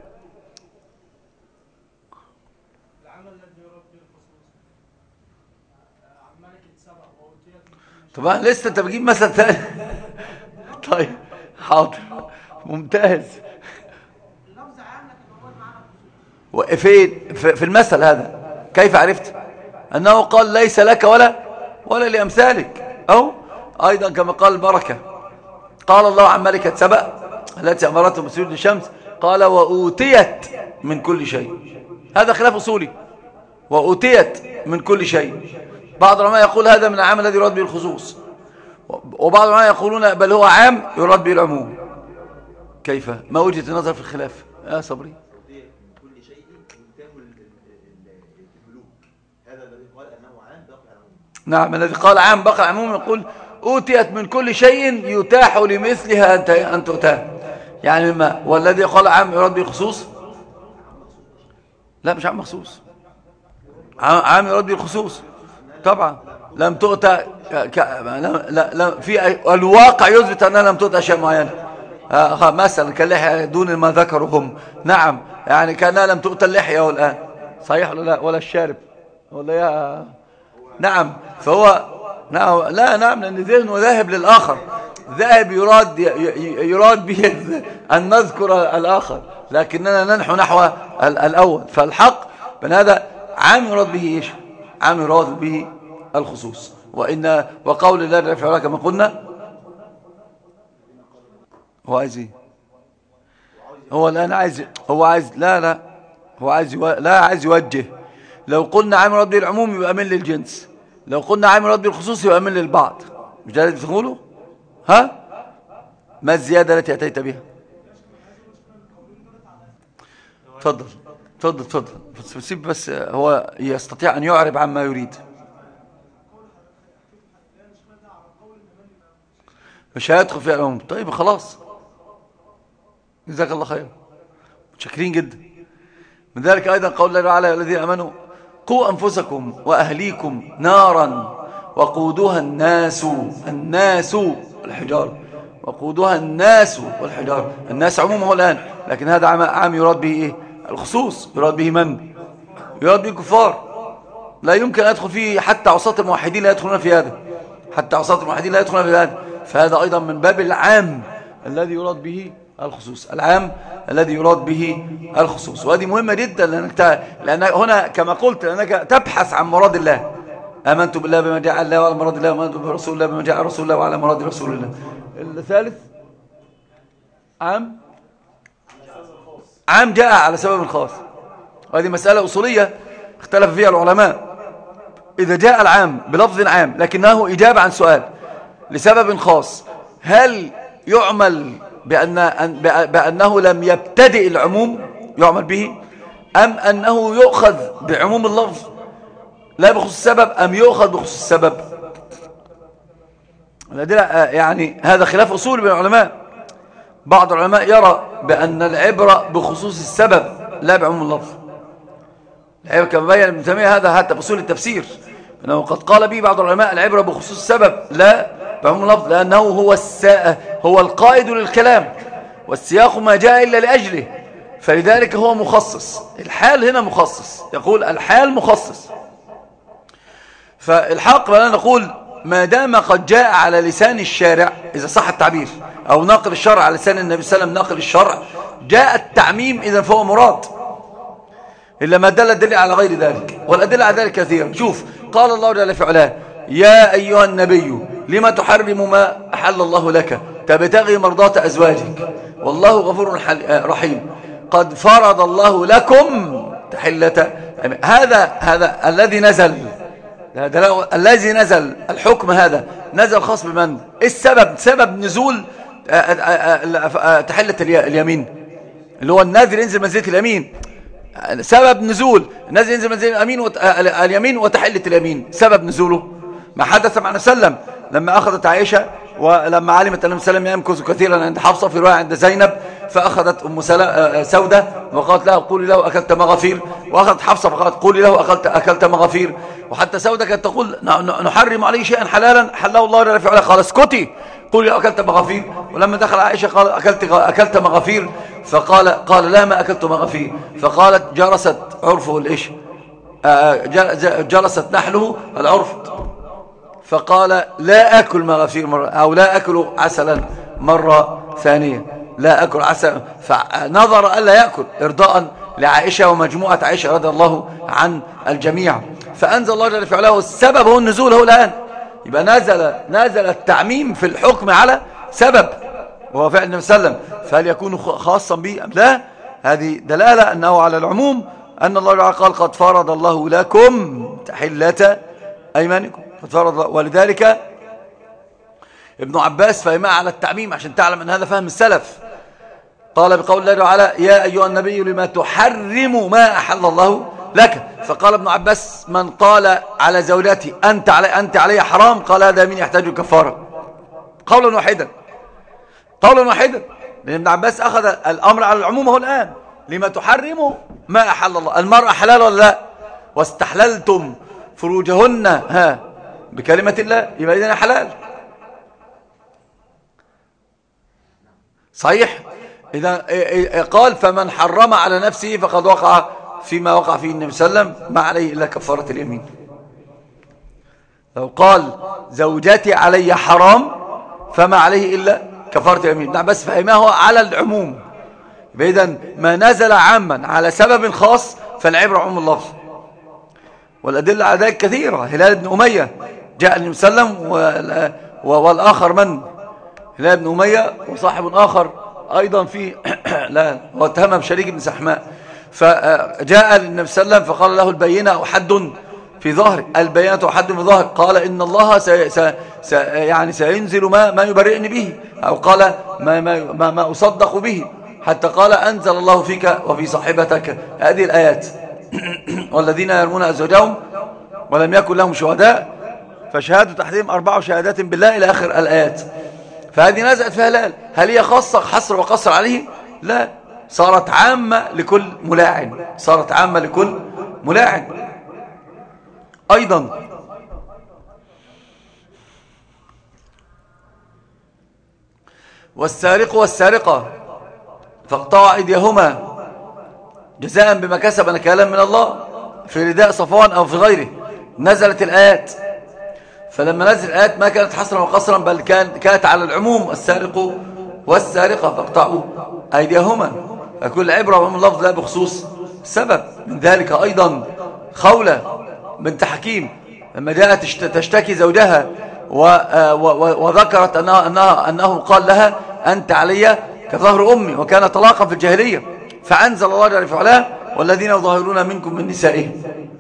طبعا لسه انت بتجيب مثل ثاني. طيب حاضر ممتاز. فين في المثل هذا كيف عرفت أنه قال ليس لك ولا لأمثالك؟ أو أيضا كما قال البركة قال الله عن ملكة سبأ التي أمرته بسجود الشمس قال وأوتيت من كل شيء. هذا خلاف أصولي، وأوتيت من كل شيء. بعض العلماء يقول هذا من العام الذي يراد به الخصوص، وبعض العلماء يقولون بل هو عام يراد به العموم. كيف؟ ما وجهة النظر في الخلاف يا صبري؟ كل شيء ينتهي الملوك، هذا الذي قال انه عام باقي على العموم. نعم، الذي قال عام باقي على العموم يقول أوتيت من كل شيء يتاح لمثلها أن تؤتاه. يعني ما والذي قال عام يراد به الخصوص؟ لا مش عام مخصوص، عام يراد به الخصوص طبعا. لم تؤتى لا في الواقع يثبت أنها لم تؤتى أشياء معينة. مثلا كاللحية دون ما ذكروا هم. نعم يعني كأنها لم تؤتى اللحية والآن، صحيح ولا لا؟ ولا الشارب ولا يا نعم. فهو نعم لأن ذهنه ذاهب للآخر، ذاهب يراد به أن نذكر الآخر، لكننا ننحو نحو الأول. فالحق بأن هذا عام يراد به إيش؟ عام يراد به الخصوص. وقول الله رفع كما قلنا هو عايز ايه؟ هو الآن عايز لا هو عايز يوجه. لو قلنا عام يراد به العموم يبقى من للجنس، لو قلنا عام يراد به الخصوص يبقى من للبعض. مش ده اللي بتقوله؟ ها؟ ما الزيادة التي أتيت بها؟ تفضل بس هو يستطيع أن يعرب عما يريد. مش هيدخل في العموم. طيب خلاص جزاك الله خير، متشكرين جدا. من ذلك أيضا قول الله تعالى الذين آمنوا قوا أنفسكم وأهليكم نارا وقودها الناس والحجارة. وقودها الناس والحجارة. الناس عمومه الآن، لكن هذا عام يراد به إيه؟ الخصوص. يراد به من؟ يراد به الكفار. لا يمكن أن يدخل فيه حتى عصاة الموحدين لا يدخلون في هذا، حتى عصاة الموحدين لا يدخلون في هذا. فهذا أيضا من باب العام الذي يراد به الخصوص، العام الذي يراد به الخصوص. وهذه مهمة جدا لأن هنا كما قلت لأنك تبحث عن مراد الله. آمنت بالله بما جاء الله وعلى مراد الله، وآمنت برسول الله بما جاء رسول الله وعلى مراد رسول الله. الثالث عام جاء على سبب خاص، وهذه مسألة أصولية اختلف فيها العلماء. إذا جاء العام بلفظ عام لكنه إجابة عن سؤال لسبب خاص، هل يعمل بأنه لم يبتدئ العموم يعمل به، أم أنه يؤخذ بعموم اللفظ لا بخصوص السبب، أم يؤخذ بخصوص السبب؟ يعني هذا خلاف أصول بين العلماء. بعض العلماء يرى بأن العبرة بخصوص السبب لا بعموم اللفظ، كما بين ابن تيمية هذا حتى في أصول التفسير، أنه قد قال به بعض العلماء العبرة بخصوص السبب لا بعموم اللفظ، لأنه هو القائد للكلام، والسياق ما جاء إلا لأجله، فلذلك هو مخصص. الحال هنا مخصص، يقول الحال مخصص. فالحق لنا نقول ما دام قد جاء على لسان الشارع، إذا صح التعبير، أو ناقل الشرع على لسان النبي صلى الله عليه وسلم ناقل الشرع، جاء التعميم إذا فهو مراد، إلا ما دل الدليل على غير ذلك، والأدلة على ذلك كثيرة. شوف قال الله جل في علاه: يا أيها النبي لما تحرم ما أحل الله لك تبتغي مرضات أزواجك والله غفور رحيم قد فرض الله لكم تحلة. هذا الذي نزل الحكم، هذا نزل خاص بمن؟ السبب، سبب نزول تحلة اليمين اللي هو النازل ينزل منزلة اليمين، سبب نزول النازل ينزل منزلة اليمين وتحلة اليمين، سبب نزوله ما حدث مع النبي صلى الله عليه وسلم لما أخذت عائشة، ولما علمت أن النبي صلى الله عليه وسلم يمكث كثيرا عند حفصة، في رواية عند زينب، فأخذت أم سودة وقالت له قولي له أكلت مغافير، وأخذت حفصة فقالت قولي له أكلت مغافير، وحتى سودة كانت تقول نحرم عليه شيئا حلالا حله الله جل في علاه، قال اسكتي قولي له أكلت مغافير. ولما دخل عائشة قال أكلت مغافير، قال لا ما أكلت مغافير، فقالت جرست عرفه الإيش، جلست نحله العرف، فقال لا أكل مغافير مرة، أو لا أكل عسلا مرة ثانية، لا أكل عسلا، فنظر ألا يأكل إرضاء لعائشة ومجموعة عائشة رضي الله عن الجميع. فأنزل الله جل في علاه السبب هو النزول هو الآن، يبقى نزل التعميم في الحكم على سبب وهو فعل النبي صلى الله عليه وسلم، فهل يكون خاصا به أم لا؟ هذه دلالة أنه على العموم، أن الله تعالى قال قد فرض الله لكم تحلة أيمانكم، قد فرض الله. ولذلك ابن عباس فهمها على التعميم عشان تعلم أن هذا فهم السلف. قال بقول الله تعالى يا أيها النبي لما تحرم ما أحل الله لك، فقال ابن عباس من قال على زوجته أنت علي حرام، قال هذا من يحتاج كفارة، قولا واحدا، لأن ابن عباس أخذ الأمر على العموم هو الآن، لما تحرم ما أحل الله، المرأة حلال ولا لا؟ واستحللتم فروجهن بكلمة الله، يبقى إذن حلال صحيح. إذا قال فمن حرم على نفسه فقد وقع فيما وقع فيه النبي صلى الله عليه وسلم، ما عليه إلا كفارة اليمين. لو قال زوجتي علي حرام فما عليه إلا كفارة اليمين، نعم، بس فهمه على العموم. إذن ما نزل عاما على سبب خاص فالعبرة عموم اللفظ، والأدلة على ذلك كثيرة. هلال بن أمية جاء النبي صلى الله عليه وسلم والآخر من؟ هلال بن أمية وصاحب آخر أيضا في لا هو اتهم بشريك بن سحماء، فجاء للنبي صلى الله عليه وسلم فقال له البينة أو حد في ظهر، البينة أو حد في ظهر، قال إن الله يعني سينزل ما يبرئني به، أو قال ما أصدق به، حتى قال أنزل الله فيك وفي صاحبتك هذه الآيات والذين يرمون أزواجهم ولم يكن لهم شهداء فشهادة تحريم 4 شهادات بالله إلى آخر الآيات. فهذه نزلت في هلال، هل هي خاصة حصر وقصر عليه؟ لا، صارت عامة لكل ملاعن، أيضا والسارق والسارقة فاقطعوا أيديهما جزاء بما كسب نكالا من الله، في رداء صفوان أو في غيره نزلت الآيات. فلما نزل الآيات ما كانت حصرا وقصرا، بل كانت على العموم، السارق والسارقة فاقطعوا أيديهما. فكل عبرة ومن اللفظ لا بخصوص السبب. من ذلك أيضا خولة بنت حكيم لما جاءت تشتكي زوجها وذكرت أنه قال لها أنت علي كظهر أمي، وكان طلاقا في الجاهلية، فأنزل الله جل وعلا والذين يظاهرون منكم من نسائهم.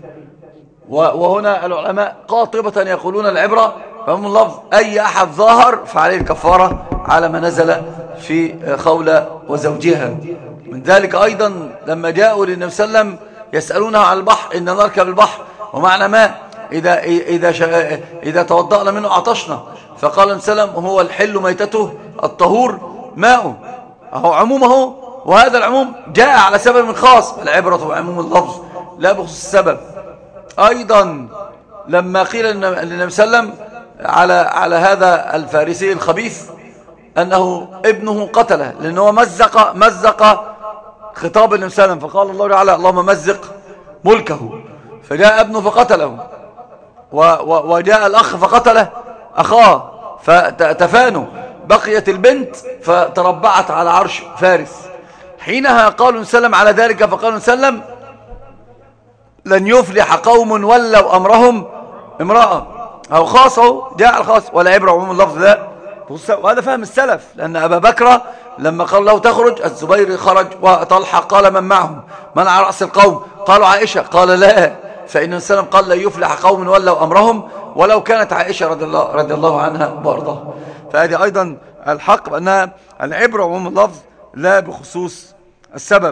وهنا العلماء قاطبة يقولون العبرة فهم اللفظ أي أحد ظاهر فعليه الكفارة على ما نزل في خولة وزوجها. من ذلك أيضا لما جاءوا للنبي صلى الله عليه وسلم يسألونه عن البحر إن نركب البحر ومعنى ماء إذا توضأنا منه عطشنا، فقال النبي صلى الله عليه وسلم هو الحل ميتته الطهور ماءه، أهو عمومه، وهذا العموم جاء على سبب خاص. العبرة بعموم اللفظ لا بخصوص السبب. أيضا لما قيل للنبي صلى الله عليه وسلم على هذا الفارسي الخبيث أنه ابنه قتله لأنه مزق خطاب النبي صلى الله عليه وسلم، فقال الله تعالى اللهم مزق ملكه، فجاء ابنه فقتله، وجاء الأخ فقتله أخاه، فتفانوا، بقيت البنت فتربعت على عرش فارس. حينها قالوا نسلم على ذلك، فقالوا نسلم لن يفلح قوم ولوا أمرهم امرأة، أو خاصه جاء الخاص ولا عبرة عموم اللفظ ده. وهذا فهم السلف، لأن أبا بكر لما قال له تخرج الزبير خرج، وطلحة قال من معهم من على رأس القوم؟ قالوا عائشة، قال لا، فإن السلام قال لن يفلح قوم ولوا أمرهم ولو كانت عائشة رضي الله عنها وارضاها. فهذه أيضا الحق بأنها العبرة عموم اللفظ لا بخصوص السبب.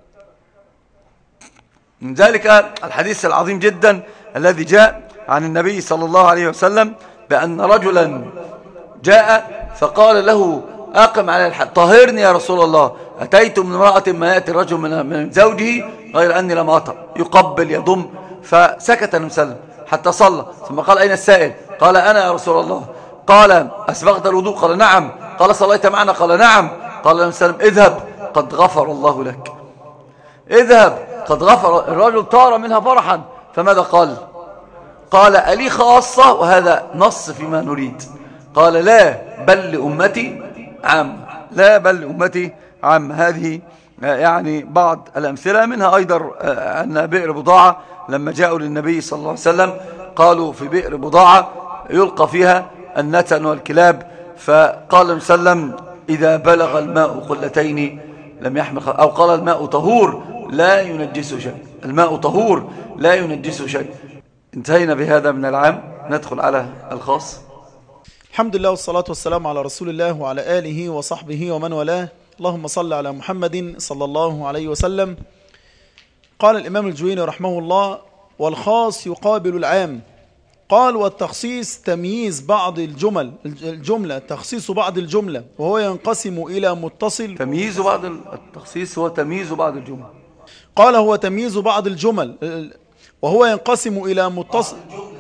من ذلك الحديث العظيم جدا الذي جاء عن النبي صلى الله عليه وسلم بأن رجلا جاء فقال له أقم على الحد طهرني يا رسول الله، أتيت من امرأة ما يأتي الرجل من زوجه غير أني لم أطأ، يقبل يضم. فسكت النبي صلى الله عليه وسلم حتى صلى، ثم قال أين السائل؟ قال أنا يا رسول الله. قال أسبغت الوضوء؟ قال نعم. قال صليت معنا؟ قال نعم. قال النبي صلى الله عليه وسلم اذهب قد غفر الله لك، اذهب قد غفر. الرجل طار منها فرحا، فماذا قال؟ قال ألي خاصة؟ وهذا نص فيما نريد. قال لا بل لأمتي عام، لا بل لأمتي عام. هذه يعني بعض الأمثلة، منها أيضا أن بئر بضاعة لما جاءوا للنبي صلى الله عليه وسلم قالوا في بئر بضاعة يلقى فيها النتن والكلاب، فقال النبي صلى الله عليه وسلم إذا بلغ الماء قلتين لم يحمل، أو قال الماء طهور لا ينجس شيء، الماء طهور لا ينجس شيء. انتهينا بهذا من العام، ندخل على الخاص. الحمد لله والصلاة والسلام على رسول الله وعلى آله وصحبه ومن والاه. اللهم صل على محمد صلى الله عليه وسلم. قال الإمام الجويني رحمه الله: والخاص يقابل العام. قال: والتخصيص تمييز بعض الجملة تخصيص بعض الجملة، وهو ينقسم إلى متصل. تمييز بعض التخصيص هو تمييز بعض الجمل. قال: هو تمييز بعض الجمل وهو ينقسم إلى متصل.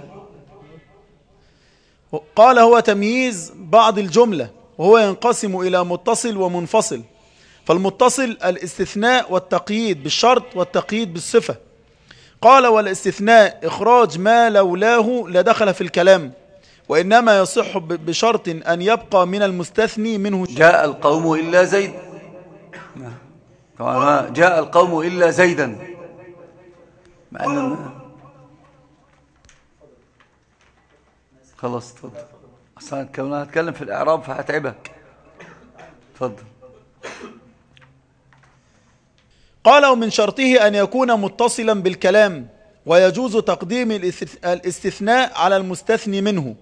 قال: هو تمييز بعض الجملة وهو ينقسم إلى متصل ومنفصل. فالمتصل الاستثناء والتقييد بالشرط والتقييد بالصفة. قال: والاستثناء إخراج ما لولاه لدخل في الكلام، وإنما يصح بشرط أن يبقى من المستثني منه. جاء القوم إلا زيد، جاء القوم إلا زيدا، مع أن خلاص تفضل، أصلا كنا هتكلم في الإعراب فهتعبك. تفضل. قال: ومن شرطه أن يكون متصلا بالكلام، ويجوز تقديم الاستثناء على المستثنى منه،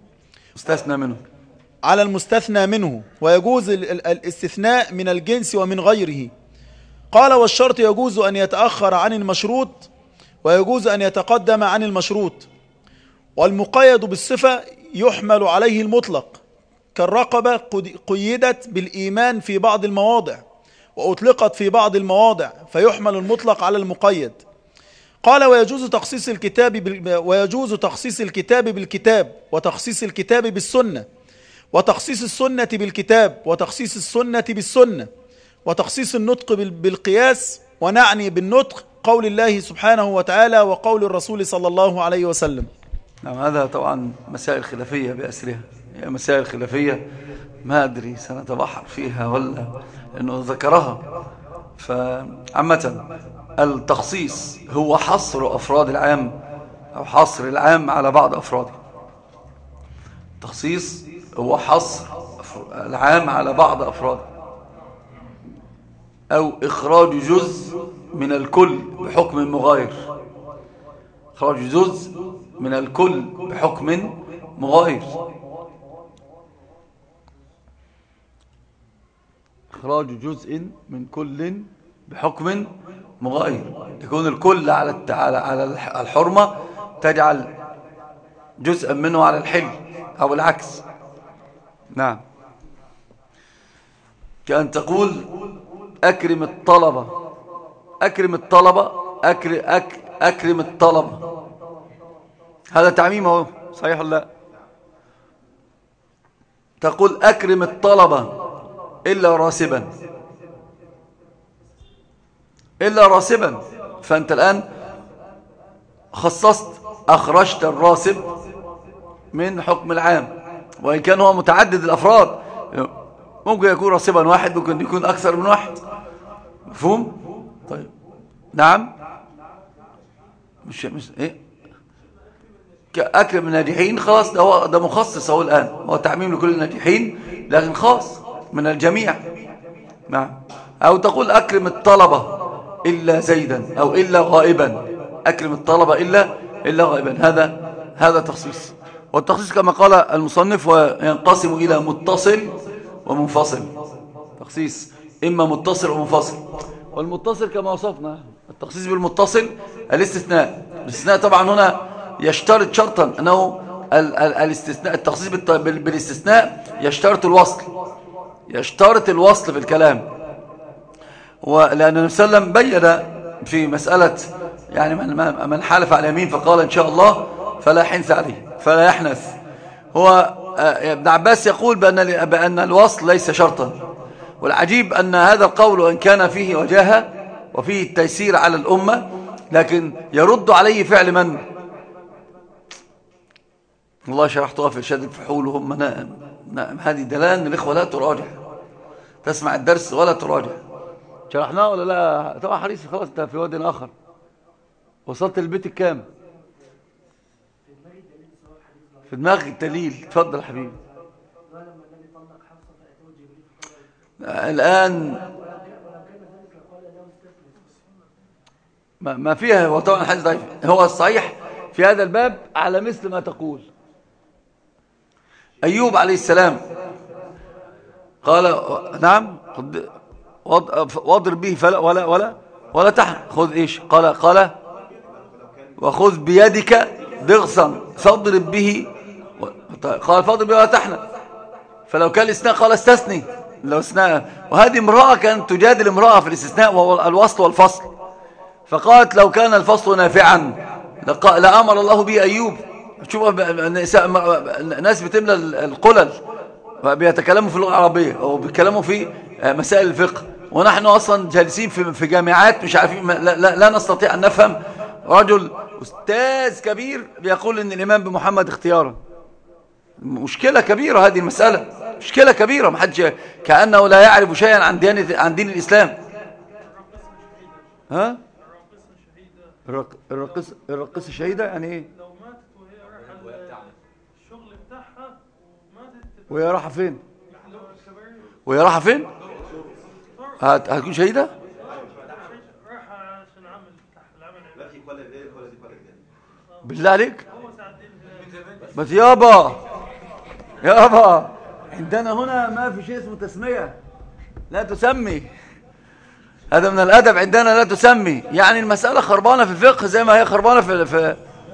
على المستثنى منه، ويجوز الاستثناء من الجنس ومن غيره. قال: والشرط يجوز أن يتأخر عن المشروط، ويجوز أن يتقدم عن المشروط. والمقيد بالصفة يحمل عليه المطلق، كالرقبة قيدت بالإيمان في بعض المواضع وأطلقت في بعض المواضع، فيحمل المطلق على المقيد. قال: ويجوز تخصيص الكتاب بالكتاب، وتخصيص الكتاب بالسنة، وتخصيص السنة بالكتاب، وتخصيص السنة بالسنة، وتخصيص النطق بالقياس. ونعني بالنطق قول الله سبحانه وتعالى وقول الرسول صلى الله عليه وسلم. نعم، هذا طبعا مسائل خلافية بأسرها، هي مسائل خلافية ما أدري سنتبحر فيها ولا أنه ذكرها. فعامة التخصيص هو حصر أفراد العام أو حصر العام على بعض أفراده. التخصيص هو حصر العام على بعض أفراده، أو إخراج جزء من الكل بحكم مغاير. إخراج جزء من الكل بحكم مغاير. إخراج جزء من كل بحكم مغاير، يكون الكل على الحرمة، تجعل جزءا منه على الحل أو العكس. نعم، كأن تقول أكرم الطلبة، أكرم الطلبة، أكرم الطلبة، هذا تعميم اهو، صحيح ولا لا؟ تقول أكرم الطلبة إلا راسبا، إلا راسبا، فأنت الآن خصصت، أخرجت الراسب من حكم العام، وإن كان هو متعدد الأفراد، ممكن يكون راسبا واحد، ممكن يكون أكثر من واحد. مفهوم؟ طيب، نعم، مش إيه؟ كأكرم الناجحين، خلاص ده مخصص هو الآن، هو تعميم لكل الناجحين لكن خاص من الجميع. نعم. أو تقول أكرم الطلبة إلا زيدا أو إلا غائبا، أكرم الطلبة إلا غائبا، هذا تخصيص. والتخصيص كما قال المصنف وينقسم إلى متصل ومنفصل. تخصيص إما متصل ومنفصل. والمتصل كما وصفنا، التخصيص بالمتصل الاستثناء طبعا هنا يشترط شرطا أنه الاستثناء، التخصيص بالاستثناء يشترط الوصل في الكلام. ولأن النبي صلى الله عليه وسلم بين في مسألة يعني من حلف على اليمين فقال إن شاء الله فلا حنث عليه، فلا يحنث. هو ابن عباس يقول بأن الوصل ليس شرطا. والعجيب أن هذا القول وإن كان فيه وجاهة وفيه التيسير على الأمة، لكن يرد عليه فعل من؟ والله شرحتها في إرشاد الفحول وهم نائم. هذه دلالة الإخوة لا تراجع، تسمع الدرس ولا تراجع. شرحناه ولا لا؟ طبعا حريص، خلاص انت في واد آخر. وصلت البيت الكام؟ في دماغي الدليل. اتفضل حبيبي. الآن ما فيها، هو طبعا حديث ضعيف. هو الصحيح في هذا الباب على مثل ما تقول. أيوب عليه السلام قال نعم واضرب به فلا ولا تحن. خذ ايش؟ قال وخذ بيدك ضغصا فاضرب به، قال فاضرب به ولا تحن. فلو كان الاستثناء قال استثني، لو استثناء. وهذه امرأة كانت تجادل امرأة في الاستثناء وهو الوصل والفصل، فقالت لو كان الفصل نافعا لأمر الله به أيوب. شوف الناس بتملى القلل بيتكلموا في اللغة العربية أو بيتكلموا في مسائل الفقه، ونحن أصلا جالسين في جامعات مش عارفين، لا نستطيع أن نفهم. رجل أستاذ كبير بيقول إن الإمام بمحمد اختيارا. مشكلة كبيرة هذه المسألة، مشكلة كبيرة. محدش كأنه لا يعرف شيئا عن دين الإسلام. ها؟ الرقصة شهيدة يعني ايه؟ لو ماتت وهي رايحة الشغل بتاعها وماتت، وهي رايحة فين؟ وهي رايحة فين؟ هتكون شهيدة؟ رايحة عشان العمل بالله عليك؟ بس يابا عندنا هنا ما في شيء اسمه تسمية، لا تسمي. هذا من الأدب عندنا، لا تسمي. يعني المسألة خربانة في الفقه زي ما هي خربانة في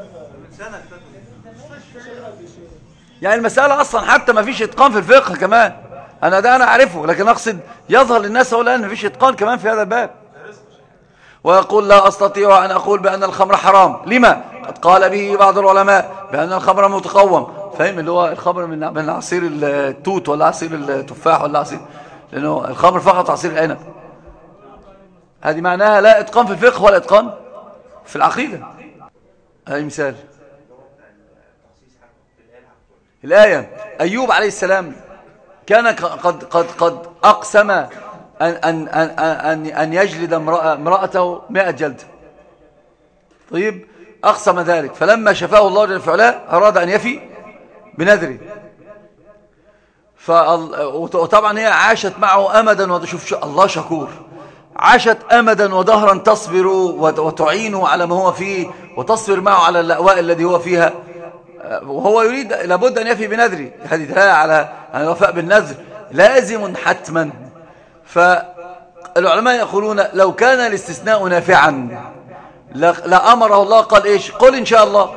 يعني المسألة أصلا حتى ما فيش إتقان في الفقه كمان. أنا أعرفه، لكن أقصد يظهر للناس هو الآن ما فيش إتقان كمان في هذا الباب. ويقول لا أستطيع أن أقول بأن الخمر حرام. لما؟ قد قال به بعض العلماء بأن الخمر متقوم. فهم اللي هو الخمر من عصير التوت ولا عصير التفاح ولا عصير، لأنه الخمر فقط عصير العنب. هذه معناها لا إتقان في الفقه ولا إتقان في العقيدة. هذا مثال. الآية أيوب عليه السلام كان قد أقسم أن يجلد امرأته 100 جلدة. طيب أقسم ذلك، فلما شفاه الله جل وعلا أراد أن يفي بنذره. وطبعا هي عاشت معه أمدا، وشوف الله شكور، عاشت أمدا ودهرا تصبر وتعينه على ما هو فيه، وتصبر معه على اللأواء الذي هو فيها، وهو يريد لابد أن يفي بنذره. هذه دلالة على أن الوفاء بالنذر لازم حتما. فالعلماء يقولون لو كان الاستثناء نافعا لأمره الله، قال إيش؟ قل إن شاء الله،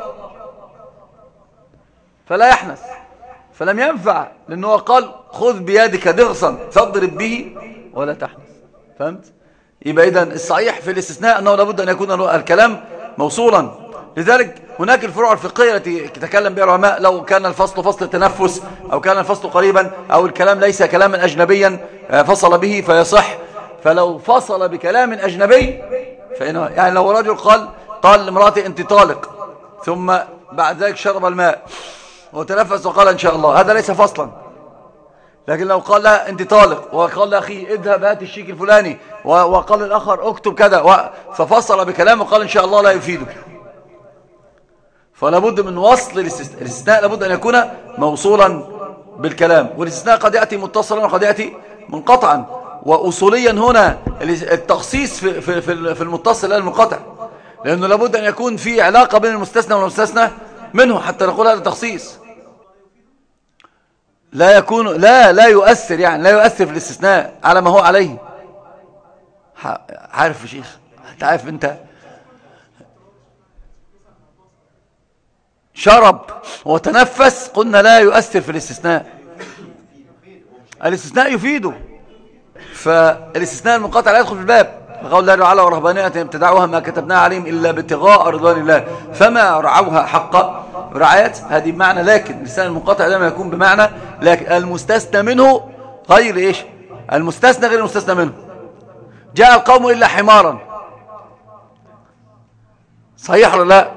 فلا يحنث. فلم ينفع، لأنه قال خذ بيدك ضغصا فاضرب به ولا تحنث. فهمت؟ يبقى إذن الصحيح في الاستثناء أنه لابد أن يكون الكلام موصولا. لذلك هناك الفروع الفقهية التي يتكلم بها العلماء، لو كان الفصل فصل تنفس، أو كان الفصل قريبا، أو الكلام ليس كلاما أجنبيا فصل به فيصح. فلو فصل بكلام أجنبي فإنه يعني لو رجل قال لامرأته أنت طالق، ثم بعد ذلك شرب الماء وتنفس وقال إن شاء الله، هذا ليس فصلا. لكن لو قال لها أنت طالق، وقال لأخي اذهب هات الشيك الفلاني، وقال الآخر اكتب كذا، ففصل بكلامه وقال إن شاء الله، لا يفيدك. فلا بد من وصل الاستثناء، لابد أن يكون موصولا بالكلام. والاستثناء قد يأتي متصلا وقد يأتي منقطعا. وأصوليا هنا التخصيص في المتصل لا المنقطع، لأنه لابد أن يكون في علاقة بين المستثنى والمستثنى منه حتى نقول هذا تخصيص. لا يؤثر، يعني لا يؤثر في الاستثناء على ما هو عليه. عارف يا شيخ، تعرف انت شرب وتنفس، قلنا لا يؤثر في الاستثناء. الاستثناء يفيده، فالاستثناء المنقطع لا يدخل في الباب. قول الله تعالى ورهبانية ابتدعوها ما كتبناها عليهم إلا ابتغاء رضوان الله فما رعوها حق رعاية، هذه بمعنى. لكن الاستثناء المنقطع لما يكون بمعنى، لكن المستثنى منه غير إيش؟ المستثنى غير المستثنى منه. جاء القوم إلا حمارا، صحيح ولا لا؟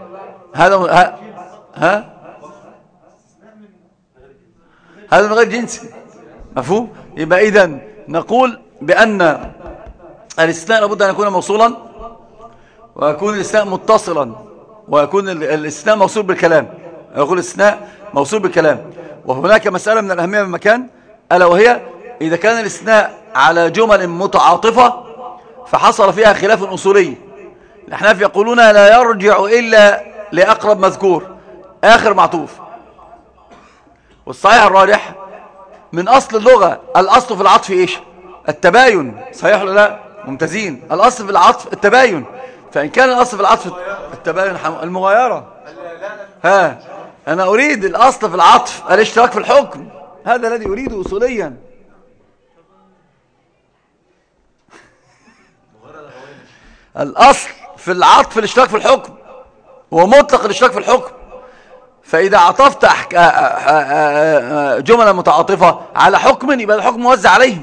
هذا من غير جنسي، مفهوم؟ يبقى إذن نقول بأن الاستثناء لابد أن يكون موصولا، ويكون الاستثناء متصلا، ويكون الاستثناء موصول بالكلام. يقول الاستثناء موصول بالكلام. وهناك مسألة من الأهمية بالمكان، ألا وهي إذا كان الاستثناء على جمل متعاطفة فحصل فيها خلاف أصولي. الأحناف يقولون لا يرجع إلا لأقرب مذكور آخر معطوف، والصحيح الراجح من أصل اللغة، الأصل في العطف إيش؟ التباين، صحيح ولا لا؟ ممتازين. الأصل في العطف التباين، فإن كان الأصل في العطف التباين المغايرة، أنا أريد الأصل في العطف الاشتراك في الحكم، هذا الذي أريده أصوليا. الأصل في العطف الاشتراك في الحكم، هو مطلق الاشتراك في الحكم. فإذا عطفت جملة متعاطفة على حكم يبقى الحكم موزع عليهم،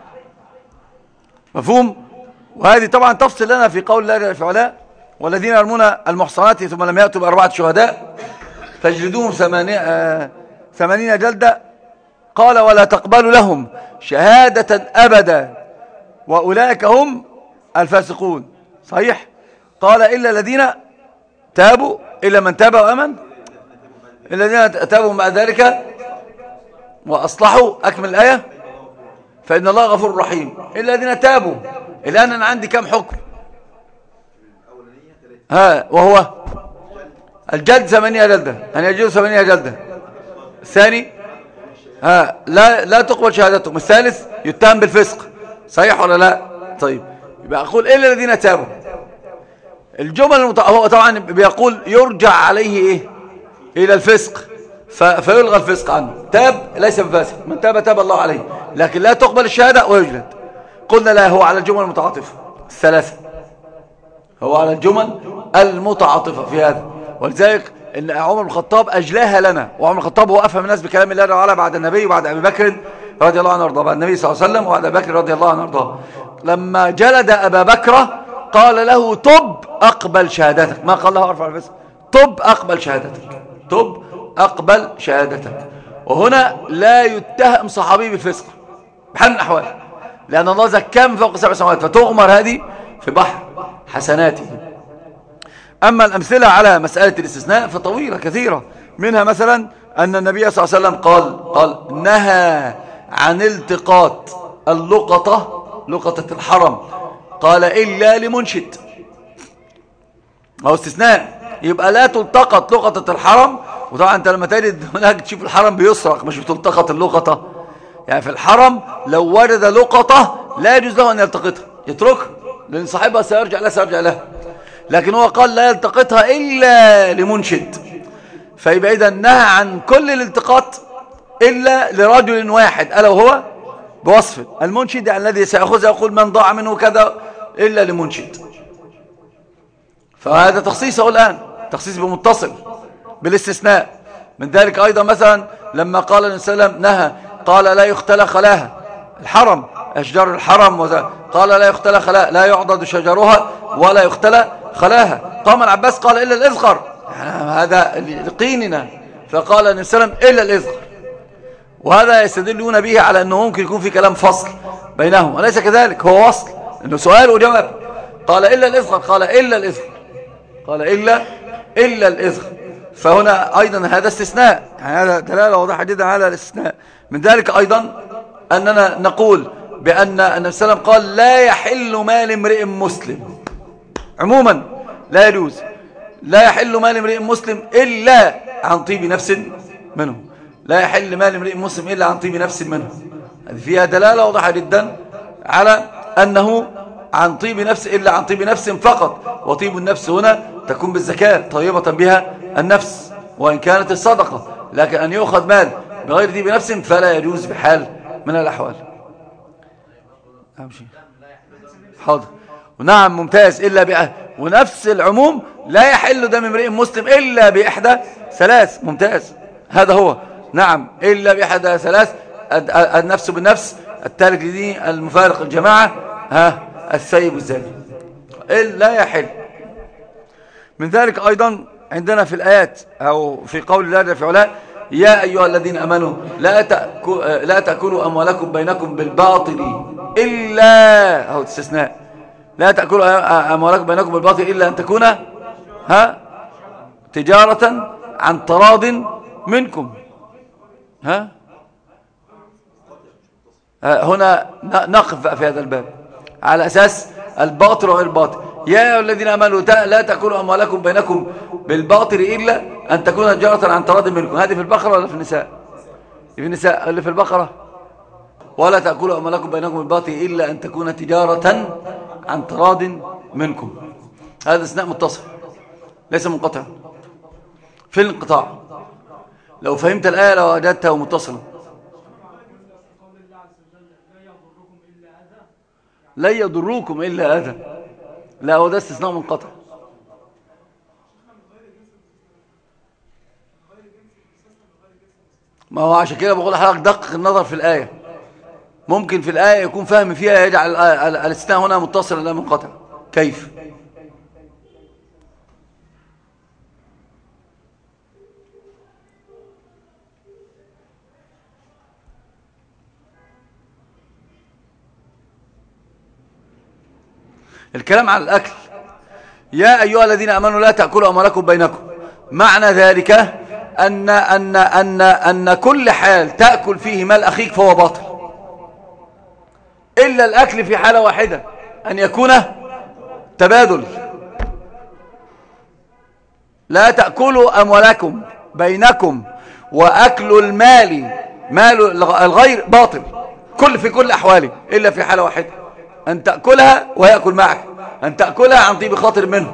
مفهوم؟ وهذه طبعا تفصل لنا في قول الله جل وعلا والذين يرمون المحصنات ثم لم يأتوا ب4 شهداء فاجلدوهم 80 جلدة، قال ولا تقبلوا لهم شهادة أبدا وأولئك هم الفاسقون. صحيح؟ قال إلا الذين تابوا، إلا من تاب وأمن، الذين تابوا بعد ذلك وأصلحوا، أكمل الآية، فإن الله غفور رحيم. إلا الذين تابوا. الآن أنا عندي كم حكم؟ وهو الجلد 8 جلدة، أن يجلدوا 8 جلدة. الثاني لا تقبل شهادتهم. الثالث يتهم بالفسق، صحيح ولا لا؟ طيب، يبقى أقول إلا الذين تابوا. الجمل هو طبعا بيقول يرجع عليه إيه؟ إلى الفسق، فيلغى الفسق عنه. تاب ليس بفاسق، من تاب الله عليه، لكن لا تقبل الشهادة ويجلد. قلنا لا، هو على الجمل المتعاطفة الثلاثة، هو على الجمل المتعاطفة في هذا. ولذلك إن عمر بن الخطاب أجلاها لنا، وعمر بن الخطاب هو أفهم الناس بكلام الله تعالى بعد النبي وبعد أبي بكر رضي الله عنه وارضاه، بعد النبي صلى الله عليه وسلم وبعد أبي بكر رضي الله عنه وارضاه. لما جلد أبا بكر قال له طب أقبل شهادتك، ما قال له أرفع الفسق، طب أقبل شهادتك، طب أقبل شهادتك. وهنا لا يتهم صحابي بالفسق بحال من الأحوال، لأن الله زكاه من فوق 7 سماوات، فتغمر هذه في بحر حسناته. أما الأمثلة على مسألة الاستثناء فطويلة كثيرة، منها مثلا أن النبي صلى الله عليه وسلم قال نهى عن التقاط اللقطة، لقطة الحرم، قال إلا لمنشد، أو استثناء، يبقى لا تلتقط لقطة الحرم. وطبعا أنت لما تجد هناك تشوف الحرم بيسرق، مش بتلتقط اللقطة. يعني في الحرم لو ورد لقطة لا يجوز له أن يلتقطها، يتركها، لأن صاحبها سيرجع لها. لكن هو قال لا يلتقطها إلا لمنشد، فيبقى إذا نهى عن كل الالتقاط إلا لرجل واحد، ألا وهو بوصف المنشد، يعني الذي سيأخذها يقول من ضاع منه كذا، إلا لمنشد. فهذا تخصيصه الآن، تخصيص بمتصل بالاستثناء. من ذلك أيضا مثلا لما قال النبي صلى الله عليه وسلم نهى، قال لا يختلى خلاها، الحرم، أشجار الحرم، قال لا يختلى خلاها، لا يعضد شجرها ولا يختلى خلاها. قام العباس قال إلا الإذخر، هذا لقيننا، فقال النبي صلى الله عليه وسلم إلا الإذخر. وهذا يستدلون به على أنه ممكن يكون في كلام فصل بينهم، وليس كذلك، هو وصل، أنه سؤال وجواب. قال إلا الإذخر، قال إلا الإذخر، قال إلا الإذخر. فهنا أيضا هذا استثناء، يعني هذا دلالة واضحة جدا على الاستثناء. من ذلك أيضا أننا نقول بأن النبي صلى الله عليه وسلم قال لا يحل مال امرئ مسلم، عموما لا يجوز، لا يحل مال امرئ مسلم إلا عن طيب نفس منه، لا يحل مال امرئ مسلم إلا عن طيب نفس منه. هذه فيها دلالة واضحة جدا على أنه عن طيب نفس، إلا عن طيب نفس فقط. وطيب النفس هنا تكون بالزكاة، طيبة بها النفس، وإن كانت الصدقة، لكن أن يؤخذ مال بغير طيب نفس فلا يجوز بحال من الأحوال. أمشي حاضر. نعم ممتاز. إلا ونفس العموم لا يحل دم امرئ مسلم إلا بإحدى ثلاث. ممتاز، هذا هو. نعم، إلا بإحدى ثلاث: النفس بالنفس، التارك لدين المفارق الجماعة، السيب الزاني. إلا يحل. من ذلك أيضا عندنا في الآيات أو في قول الله جل في علاه: يا أيها الذين آمنوا لا تأكلوا أموالكم بينكم بالباطل إلا، أو استثناء، لا تأكلوا أموالكم بينكم بالباطل إلا أن تكون تجارة عن تراض منكم. هنا نقف في هذا الباب على أساس الباطل وغير الباطل. يا أيها الذين آمنوا لا تأكلوا أموالكم بينكم بالباطل إلا أن تكون تجارة عن تراض منكم. هذه في البقرة ولا في النساء؟ في النساء اللي في البقرة. ولا تأكلوا أموالكم بينكم بالباطل إلا أن تكون تجارة عن تراض منكم. هذا استثناء متصل ليس منقطع. في الانقطاع لو فهمت الآية لو وجدتها متصلة. لا يضركم إلا أذى، لا، هو ده استثناء منقطع. ما هو عشان كده بقول لحضرتك دقق النظر في الآية. ممكن في الآية يكون فهم فيها يجعل الاستثناء هنا متصلا لا منقطع. كيف؟ الكلام على الأكل. يا أيها الذين آمنوا لا تأكلوا أموالكم بينكم، معنى ذلك أن كل حال تأكل فيه مال أخيك فهو باطل، إلا الأكل في حالة واحدة، أن يكون تبادل. لا تأكلوا أموالكم بينكم، وأكل المال مال الغير باطل في كل أحواله، إلا في حالة واحدة: أن تأكلها ويأكل معك، أن تأكلها عن طيب خاطر منه.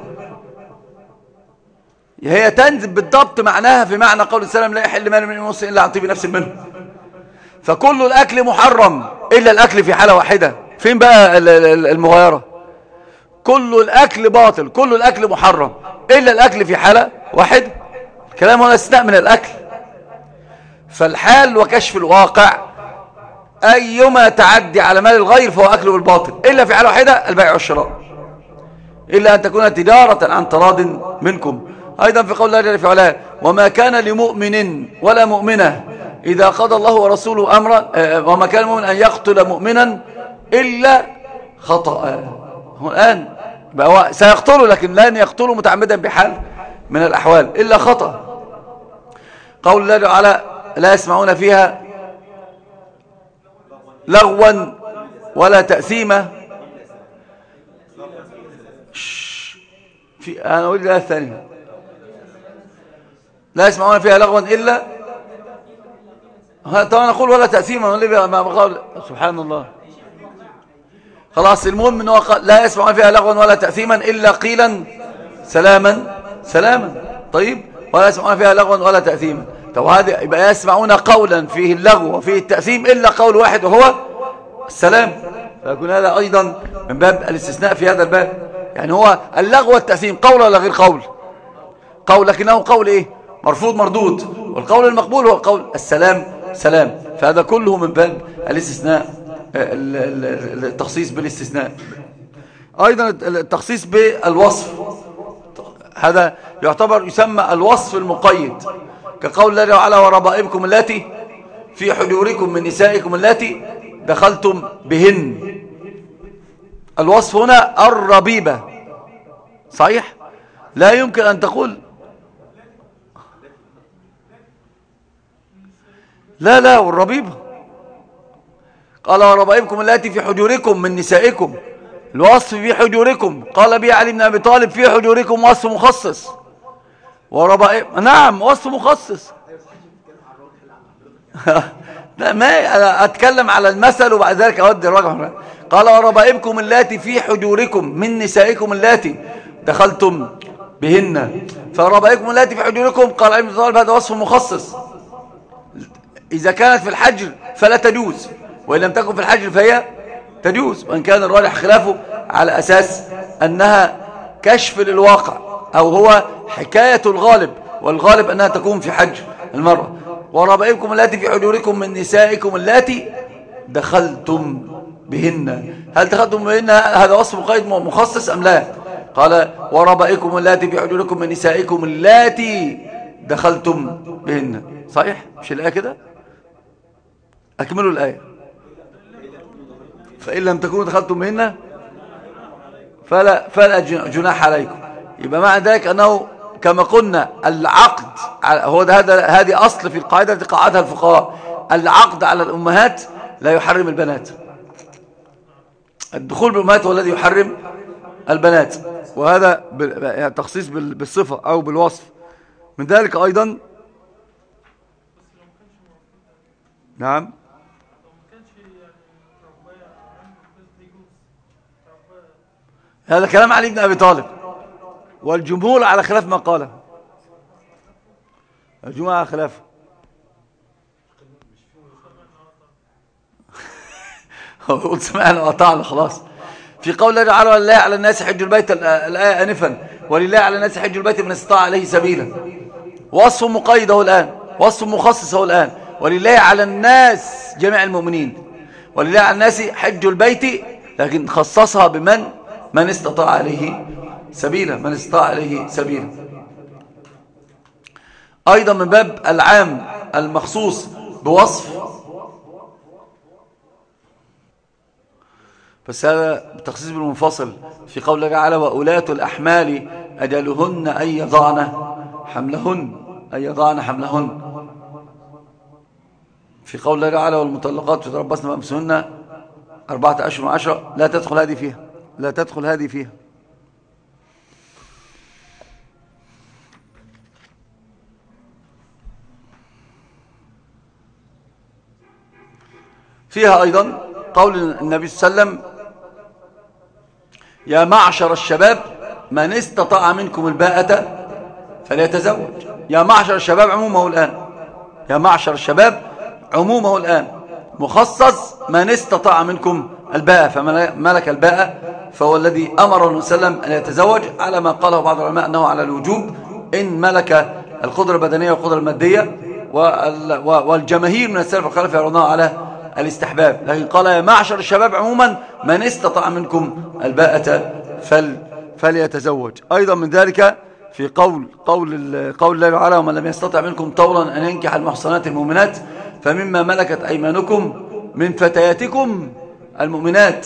هي تنزل بالضبط معناها في معنى قول السلام: لا يحل مال من المسلم إلا عن طيب نفس منه. فكل الأكل محرم إلا الأكل في حالة واحدة. فين بقى المغايرة؟ كل الأكل باطل، كل الأكل محرم إلا الأكل في حالة واحدة. الكلام هنا استثناء من الأكل. فالحال وكشف الواقع: أيما تعدي على مال الغير فهو أكله بالباطل، إلا في حالة واحدة: البيع والشراء، إلا أن تكون تجارة عن تراض منكم. أيضا في قول الله جل في علاه: وما كان لمؤمن ولا مؤمنة إذا قضى الله ورسوله أمرا وما كان المؤمن أن يقتل مؤمنا إلا خطأ. هو الآن هو سيقتله لكن لن يقتله متعمدا بحال من الأحوال إلا خطأ. قول الله تعالى لا يسمعون فيها لغوا ولا تأثيما. أنا أقول الآية الثانية لا يسمعون فيها لغوا إلا طبعا نقول ولا تأثيما ما قال سبحان الله. خلاص المهم أنه قال لا يسمعون فيها لغوا ولا تأثيما إلا قيلا سلاما سلاما. طيب ولا يسمعون فيها لغوا ولا تأثيما. طب هذا يبقى يسمعون قولا فيه اللغو وفيه التأثيم إلا قول واحد وهو السلام. فيكون هذا أيضا من باب الاستثناء في هذا الباب. يعني هو اللغو والتأثيم قول ولا غير قول؟ قول لكنه قول إيه؟ مرفوض مردود. والقول المقبول هو القول السلام سلام. فهذا كله من باب الاستثناء التخصيص بالاستثناء. أيضا التخصيص بالوصف هذا يعتبر يسمى الوصف المقيد كقول الله تعالى وربائبكم اللاتي في حجوركم من نسائكم اللاتي دخلتم بهن. الوصف هنا الربيبة صحيح. لا يمكن أن تقول لا والربيبة قال وربائبكم اللاتي في حجوركم من نسائكم. الوصف في حجوركم قال به علي بن أبي طالب في حجوركم وصف مخصص. وربائب نعم وصف مخصص. لا ما أنا أتكلم على المثل وبعد ذلك أودي الرجل. قال وربائبكم اللاتي في حجوركم من نسائكم اللاتي دخلتم بهن. فربائبكم اللاتي في حجوركم قال علي بن أبي طالب هذا وصف مخصص. إذا كانت في الحجر فلا تجوز وإن لم تكن في الحجر فهي تجوز. وإن كان الراجح خلافه على أساس أنها كشف للواقع أو هو حكاية الغالب والغالب أنها تكون في حجر المرأة. وربائبكم اللاتي في حجوركم من نسائكم اللاتي دخلتم بهن. هل دخلتم بهن هذا وصف مقيد مخصص أم لا؟ قال وربائبكم اللاتي في حجوركم من نسائكم اللاتي دخلتم بهن. صحيح مش الآية كده؟ أكملوا الآية. فإن لم تكونوا دخلتم بهن فلا جناح عليكم. يبقى معنى ذلك أنه كما قلنا العقد هو هذه أصل في القاعدة التي قاعدها الفقهاء. العقد على الأمهات لا يحرم البنات. الدخول بالأمهات هو الذي يحرم البنات. وهذا يعني تخصيص بالصفة أو بالوصف. من ذلك أيضا نعم هذا كلام علي بن أبي طالب والجمهور على خلاف ما قاله. الجمهور على خلافه. قلت سمعنا وأطعنا خلاص. في قول الله تعالى ولله على الناس حج البيت الآية آنفا ولله على الناس حج البيت من استطاع عليه سبيلا. وصف مقيد هو الآن وصف مخصص هو الآن ولله على الناس جميع المؤمنين. ولله على الناس حج البيت لكن خصصها من استطاع عليه سبيلا. من استطاع عليه سبيلا. أيضا من باب العام المخصوص بوصف. بس هذا التخصيص بالمنفصل في قول الله تعالى وأولاة الأحمال أجلهن أن يضعن حملهن. في قول الله تعالى والمطلقات يتربصن بأنفسهن 4 أشهر و10 لا تدخل هذه فيها. فيها أيضا قول النبي صلى الله عليه وسلم يا معشر الشباب من استطاع منكم الباءة فليتزوج. يا معشر الشباب عمومه الآن. يا معشر الشباب عمومه الآن مخصص من استطاع منكم الباءة. فمن ملك الباءة فهو الذي أمر النبي صلى الله عليه وسلم أن يتزوج على ما قاله بعض العلماء أنه على الوجوب إن ملك القدرة البدنية والقدرة المادية. والجماهير من السلف والخلف يرونه على الاستحباب. لكن قال يا معشر الشباب عموما من استطاع منكم الباءة فليتزوج. أيضا من ذلك في قول الله تعالى ومن لم يستطع منكم طولا أن ينكح المحصنات المؤمنات فمما ملكت أيمانكم من فتياتكم المؤمنات.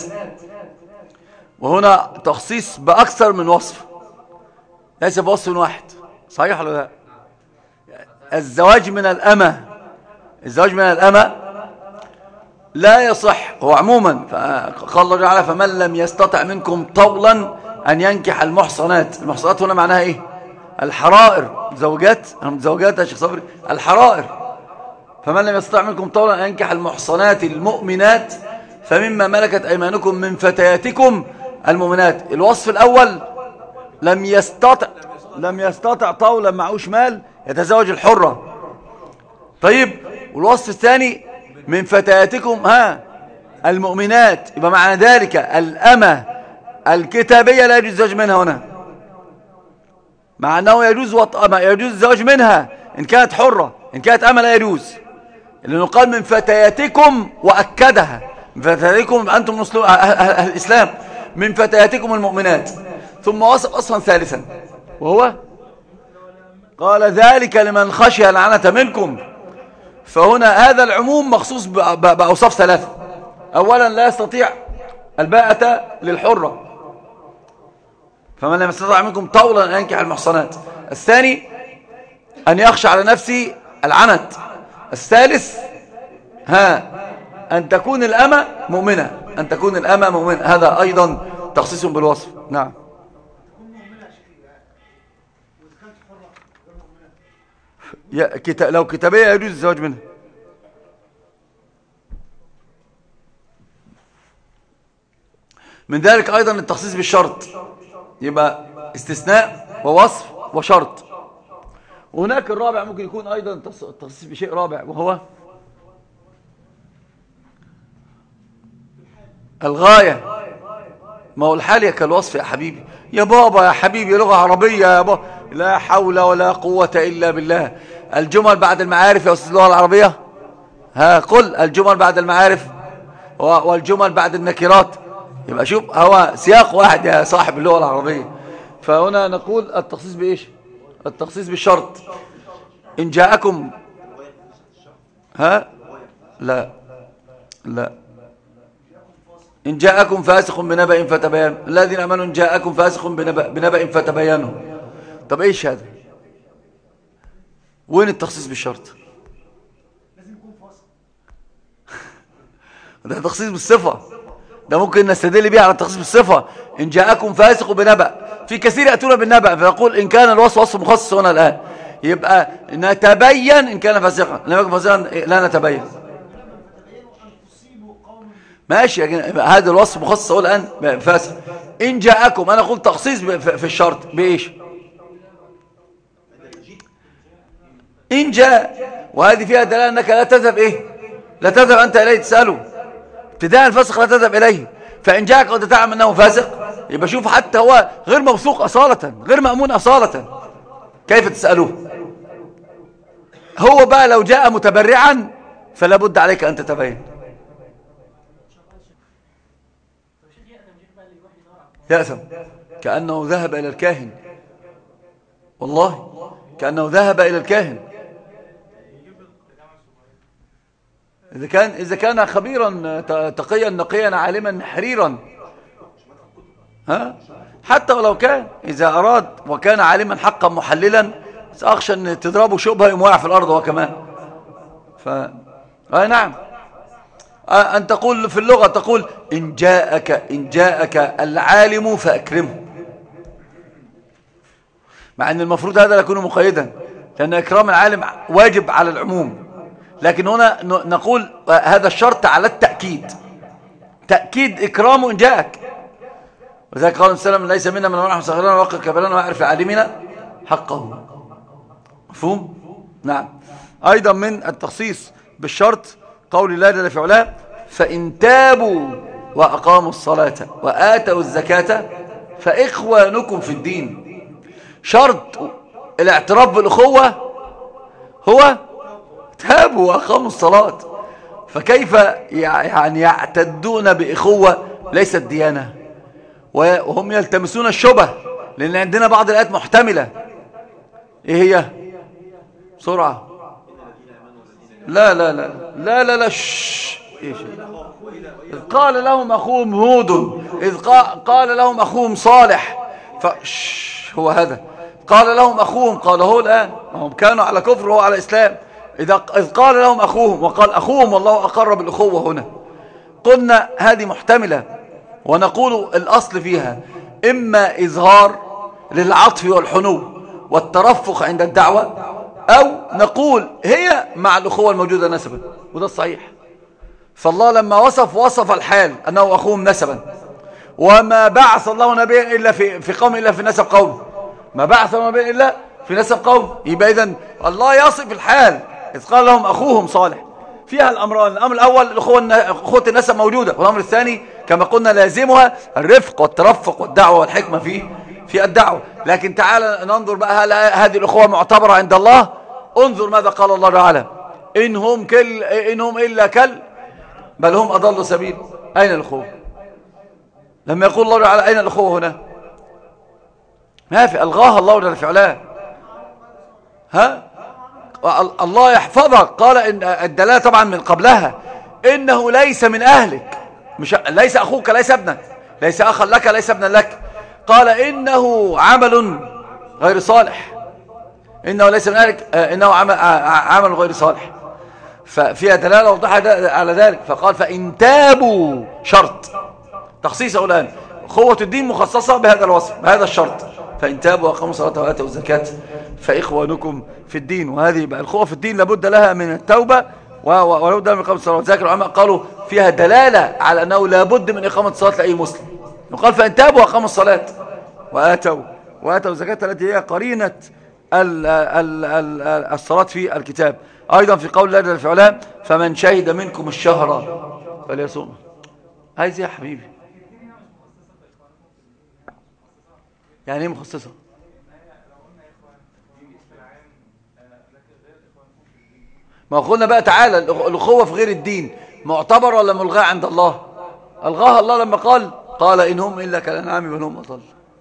وهنا تخصيص بأكثر من وصف، ليس بوصف واحد. صحيح ولا لا؟ الزواج من الأمة، الزواج من الأمة لا يصح هو عموما. فقال الله تعالى فمن لم يستطع منكم طولا أن ينكح المحصنات. المحصنات هنا معناها إيه؟ الحرائر، زوجات يا شيخ صبري، الحرائر. فمن لم يستطع منكم طولا أن ينكح المحصنات المؤمنات فمما ملكت أيمانكم من فتياتكم المؤمنات. الوصف الأول لم يستطع طولا معوش مال يتزوج الحرة. طيب، والوصف الثاني من فتياتكم المؤمنات، يبقى معنى ذلك الأمة الكتابية لا يجوز الزواج منها هنا، مع أنه يجوز الزواج منها إن كانت حرة، إن كانت أمة لا يجوز، لأنه قال من فتياتكم وأكدها، من فتياتكم أنتم أهل الإسلام، من فتياتكم المؤمنات. ثم وصف أصلا ثالثا وهو قال ذلك لمن خشي العنة منكم. فهنا هذا العموم مخصوص بأوصاف ثلاثة. أولا لا يستطيع الباءة للحرة، فمن لم يستطع منكم طولا أن ينكح المحصنات. الثاني أن يخشى على نفسه العنت. الثالث أن تكون الأمة مؤمنة، أن تكون الأمة مؤمنة. هذا أيضا تخصيص بالوصف. نعم. لو كتابية يجوز الزواج منها. من ذلك أيضا التخصيص بالشرط، يبقى استثناء ووصف وشرط. وهناك الرابع ممكن يكون أيضا التخصيص بشيء رابع، وهو الغاية. ما هو الحال كالوصف يا حبيبي، يا بابا يا حبيبي، لغة عربية يا بابا، لا حول ولا قوة إلا بالله. الجمل بعد المعارف يا أستاذ اللغة العربية، قل الجمل بعد المعارف والجمل بعد النكرات. يبقى شوف، هو سياق واحد يا صاحب اللغة العربية. فهنا نقول التخصيص بإيش؟ التخصيص بالشرط. إن جاءكم لا إن جاءكم فاسق بنبأ فتبينوا، الذين آمنوا إن جاءكم فاسق بنبأ فتبينوا. طب إيش هذا؟ وين التخصيص بالشرط؟ لازم يكون فاسق. ده تخصيص بالصفة، ده ممكن نستدل بيه على التخصيص بالصفة. إن جاءكم فاسق بنبأ، في كثير يأتون بالنبأ، فيقول إن كان الوصف وصف مخصص هنا الآن، يبقى نتبين إن كان فاسقا، لم يكن فاسقا لا نتبين. ماشي، هذا الوصف مخصص هو الآن فاسق. إن جاءكم، أنا قلت تخصيص في الشرط بإيش؟ إن جاء، وهذه فيها دلالة أنك لا تذهب لا تذهب أنت إليه تسأله ابتداء. الفاسق لا تذهب إليه، فإن جاءك وأنت تعلم أنه فاسق، يبقى شوف حتى هو غير موثوق أصالة، غير مأمون أصالة، كيف تسألوه؟ هو بقى لو جاء متبرعا فلا بد عليك أن تتبين. يأثم كأنه ذهب إلى الكاهن، والله كأنه ذهب إلى الكاهن. إذا كان خبيرا تقيا نقيا عالما حريرا، حتى ولو كان، إذا أراد وكان عالما حقا محللا، أخشى أن تضربه شبهة يموع في الأرض وكمان. نعم، أن تقول في اللغة، تقول إن جاءك العالم فأكرمه، مع أن المفروض هذا يكون مقيدا، لأن إكرام العالم واجب على العموم. لكن هنا نقول هذا الشرط على التأكيد، تأكيد إكرامه إن جاءك. وذلك قال السلام ليس منا من نحن صغيرنا وقر كبرنا ويعرف عالمنا حقه. مفهوم؟ نعم. أيضا من التخصيص بالشرط قول الله جل في علاه فإن تابوا وأقاموا الصلاة وآتوا الزكاة فإخوانكم في الدين. شرط الاعتراف بالأخوة هو تابوا وأقاموا الصلاة، فكيف يعني يعتدون بإخوة ليست ديانة؟ وهم يلتمسون الشبه، لأن عندنا بعض الآيات محتملة. إيه هي؟ بسرعة. لا لا لا لا لا لا إيش؟ إذ قال لهم أخوهم هود إذ قال لهم أخوهم صالح هو هذا قال لهم أخوهم قال هو الآن هم كانوا على كفر وهو على إسلام. إذ قال لهم أخوهم وقال أخوهم والله أقر بالأخوة هنا قلنا هذه محتملة ونقول الأصل فيها إما إظهار للعطف والحنو والترفق عند الدعوة أو نقول هي مع الأخوة الموجودة نسبا وده الصحيح. فالله لما وصف الحال أنه أخوهم نسبا وما بعث الله نبيا إلا في قوم إلا في نسب قوم ما بعث الله نبيا إلا في نسب قوم يبقى إذن الله يصف الحال إذ قال لهم أخوهم صالح فيها الأمران. الأمر الأول أخوة النسب موجودة والأمر الثاني كما قلنا لازمها الرفق والترفق والدعوة والحكمة في الدعوة. لكن تعالى ننظر بقى هل هذه الأخوة معتبرة عند الله. انظر ماذا قال الله تعالى إنهم إلا بل هم أضلوا سبيل. أين الأخوة لما يقول الله تعالى أين الأخوة هنا ما في ألغاها الله جل في علاه. الله يحفظك قال إن الدلالة طبعا من قبلها إنه ليس من أهلك ليس أخوك ليس ابنك ليس أخا لك ليس ابنا لك قال إنه عمل غير صالح إنه ليس من أهلك إنه عمل غير صالح ففيها دلالة وضحها على ذلك. فقال فإن تابوا شرط تخصيصه الآن أخوة الدين مخصصة بهذا الوصف بهذا الشرط فإن تابوا وأقاموا الصلاة وآتوا الزكاة فإخوانكم في الدين. وهذه بقى الأخوة في الدين لابد لها من التوبة ولابد لها من إقامة الصلاة والزكاة. العلماء قالوا فيها دلالة على أنه لابد من إقامة الصلاة لأي مسلم وقال فإن تابوا وأقاموا الصلاة وآتوا الزكاة التي هي قرينة الصلاة في الكتاب. أيضا في قول الله جل في علاه فمن شهد منكم الشهر فليصوم. عايز يا حبيبي يعني ايه مخصصة ما قلنا بقى تعالى الأخوة في غير الدين معتبر ولا ملغاة عند الله. ألغاها الله لما قال إنهم إلا كالأنعام بل هم أضل.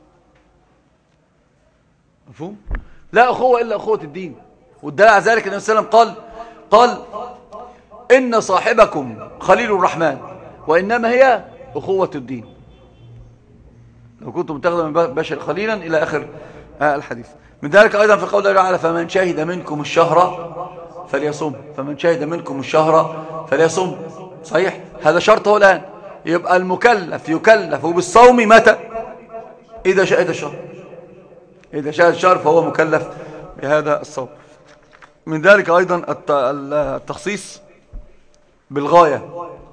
مفهوم لا أخوة إلا أخوة الدين. والدليل على ذلك النبي صلى الله عليه وسلم قال إن صاحبكم خليل الرحمن وإنما هي أخوة الدين لو كنتم تاخذوا من بشر خليلا إلى آخر الحديث. من ذلك أيضا في قول الله تعالى فمن شهد منكم الشهر فليصم فمن شهد منكم الشهر فليصم. صحيح هذا شرطه الآن يبقى المكلف يكلف بالصوم متى إذا شهد الشهر إذا شهد الشهر فهو مكلف بهذا الصوم. من ذلك أيضا التخصيص بالغاية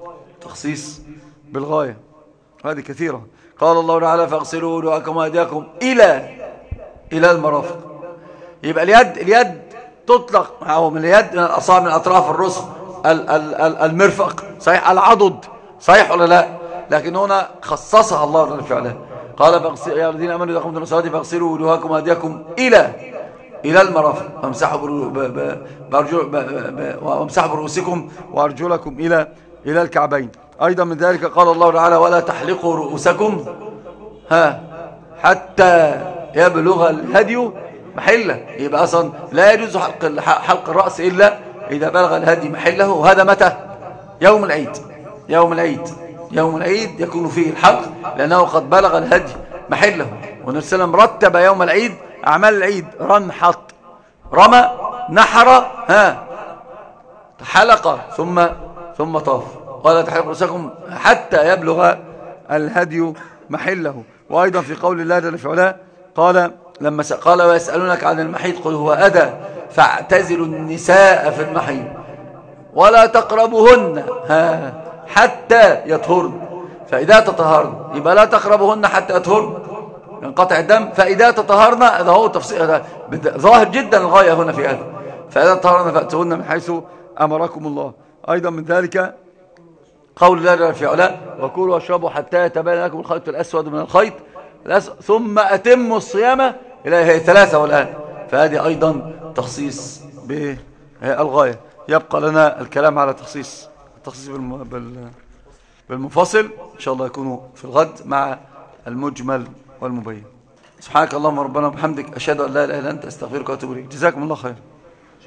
هذه كثيرة. قال الله تعالى فاغسلوا وجوهكم وأيديكم إلى المرافق. يبقى اليد تطلق أو من اليد من الأصابع من أطراف الرسغ المرفق صحيح العضد صحيح ولا لا لكن هنا خصصها الله جل في علاه قال يا الذين آمنوا إذا قمتم إلى الصلاة فاغسلوا وجوهكم وأيديكم إلى المرافق وامسحوا برؤوسكم وأرجلكم إلى الكعبين. أيضا من ذلك قال الله تعالى ولا تحلقوا رؤوسكم حتى يبلغ الهدي محله. يبقى أصلا لا يجوز حلق الرأس إلا إذا بلغ الهدي محله. وهذا متى يوم العيد يكون فيه الحلق لأنه قد بلغ الهدي محله. والنبي صلى الله عليه وسلم رتب يوم العيد أعمال العيد رنحط رمى نحر حلق ثم طاف. قال تحلق رؤوسكم حتى يبلغ الهدي محله. وأيضا في قول الله جل في علاه قال ويسألونك عن المحيض قل هو أذى فاعتزلوا النساء في المحيض ولا تقربوهن حتى يطهرن فإذا تطهرن يبقى لا تقربوهن حتى يطهرن ينقطع الدم فإذا تطهرن هذا هو تفصيل ظاهر جدا الغاية هنا في هذا فإذا تطهرن فأتوهن من حيث أمركم الله. أيضا من ذلك قول الله جل في علاه وكلوا واشربوا حتى يتبين لكم الخيط الأسود من الخيط ثم أتموا الصيام إلى 3 والآن. فهذه أيضا تخصيص بالغاية. يبقى لنا الكلام على التخصيص بالمفصل إن شاء الله يكون في الغد مع المجمل والمبين. سبحانك اللهم ربنا وبحمدك أشهد أن لا إله إلا أنت أستغفرك وأتوب إليك. جزاكم الله خير.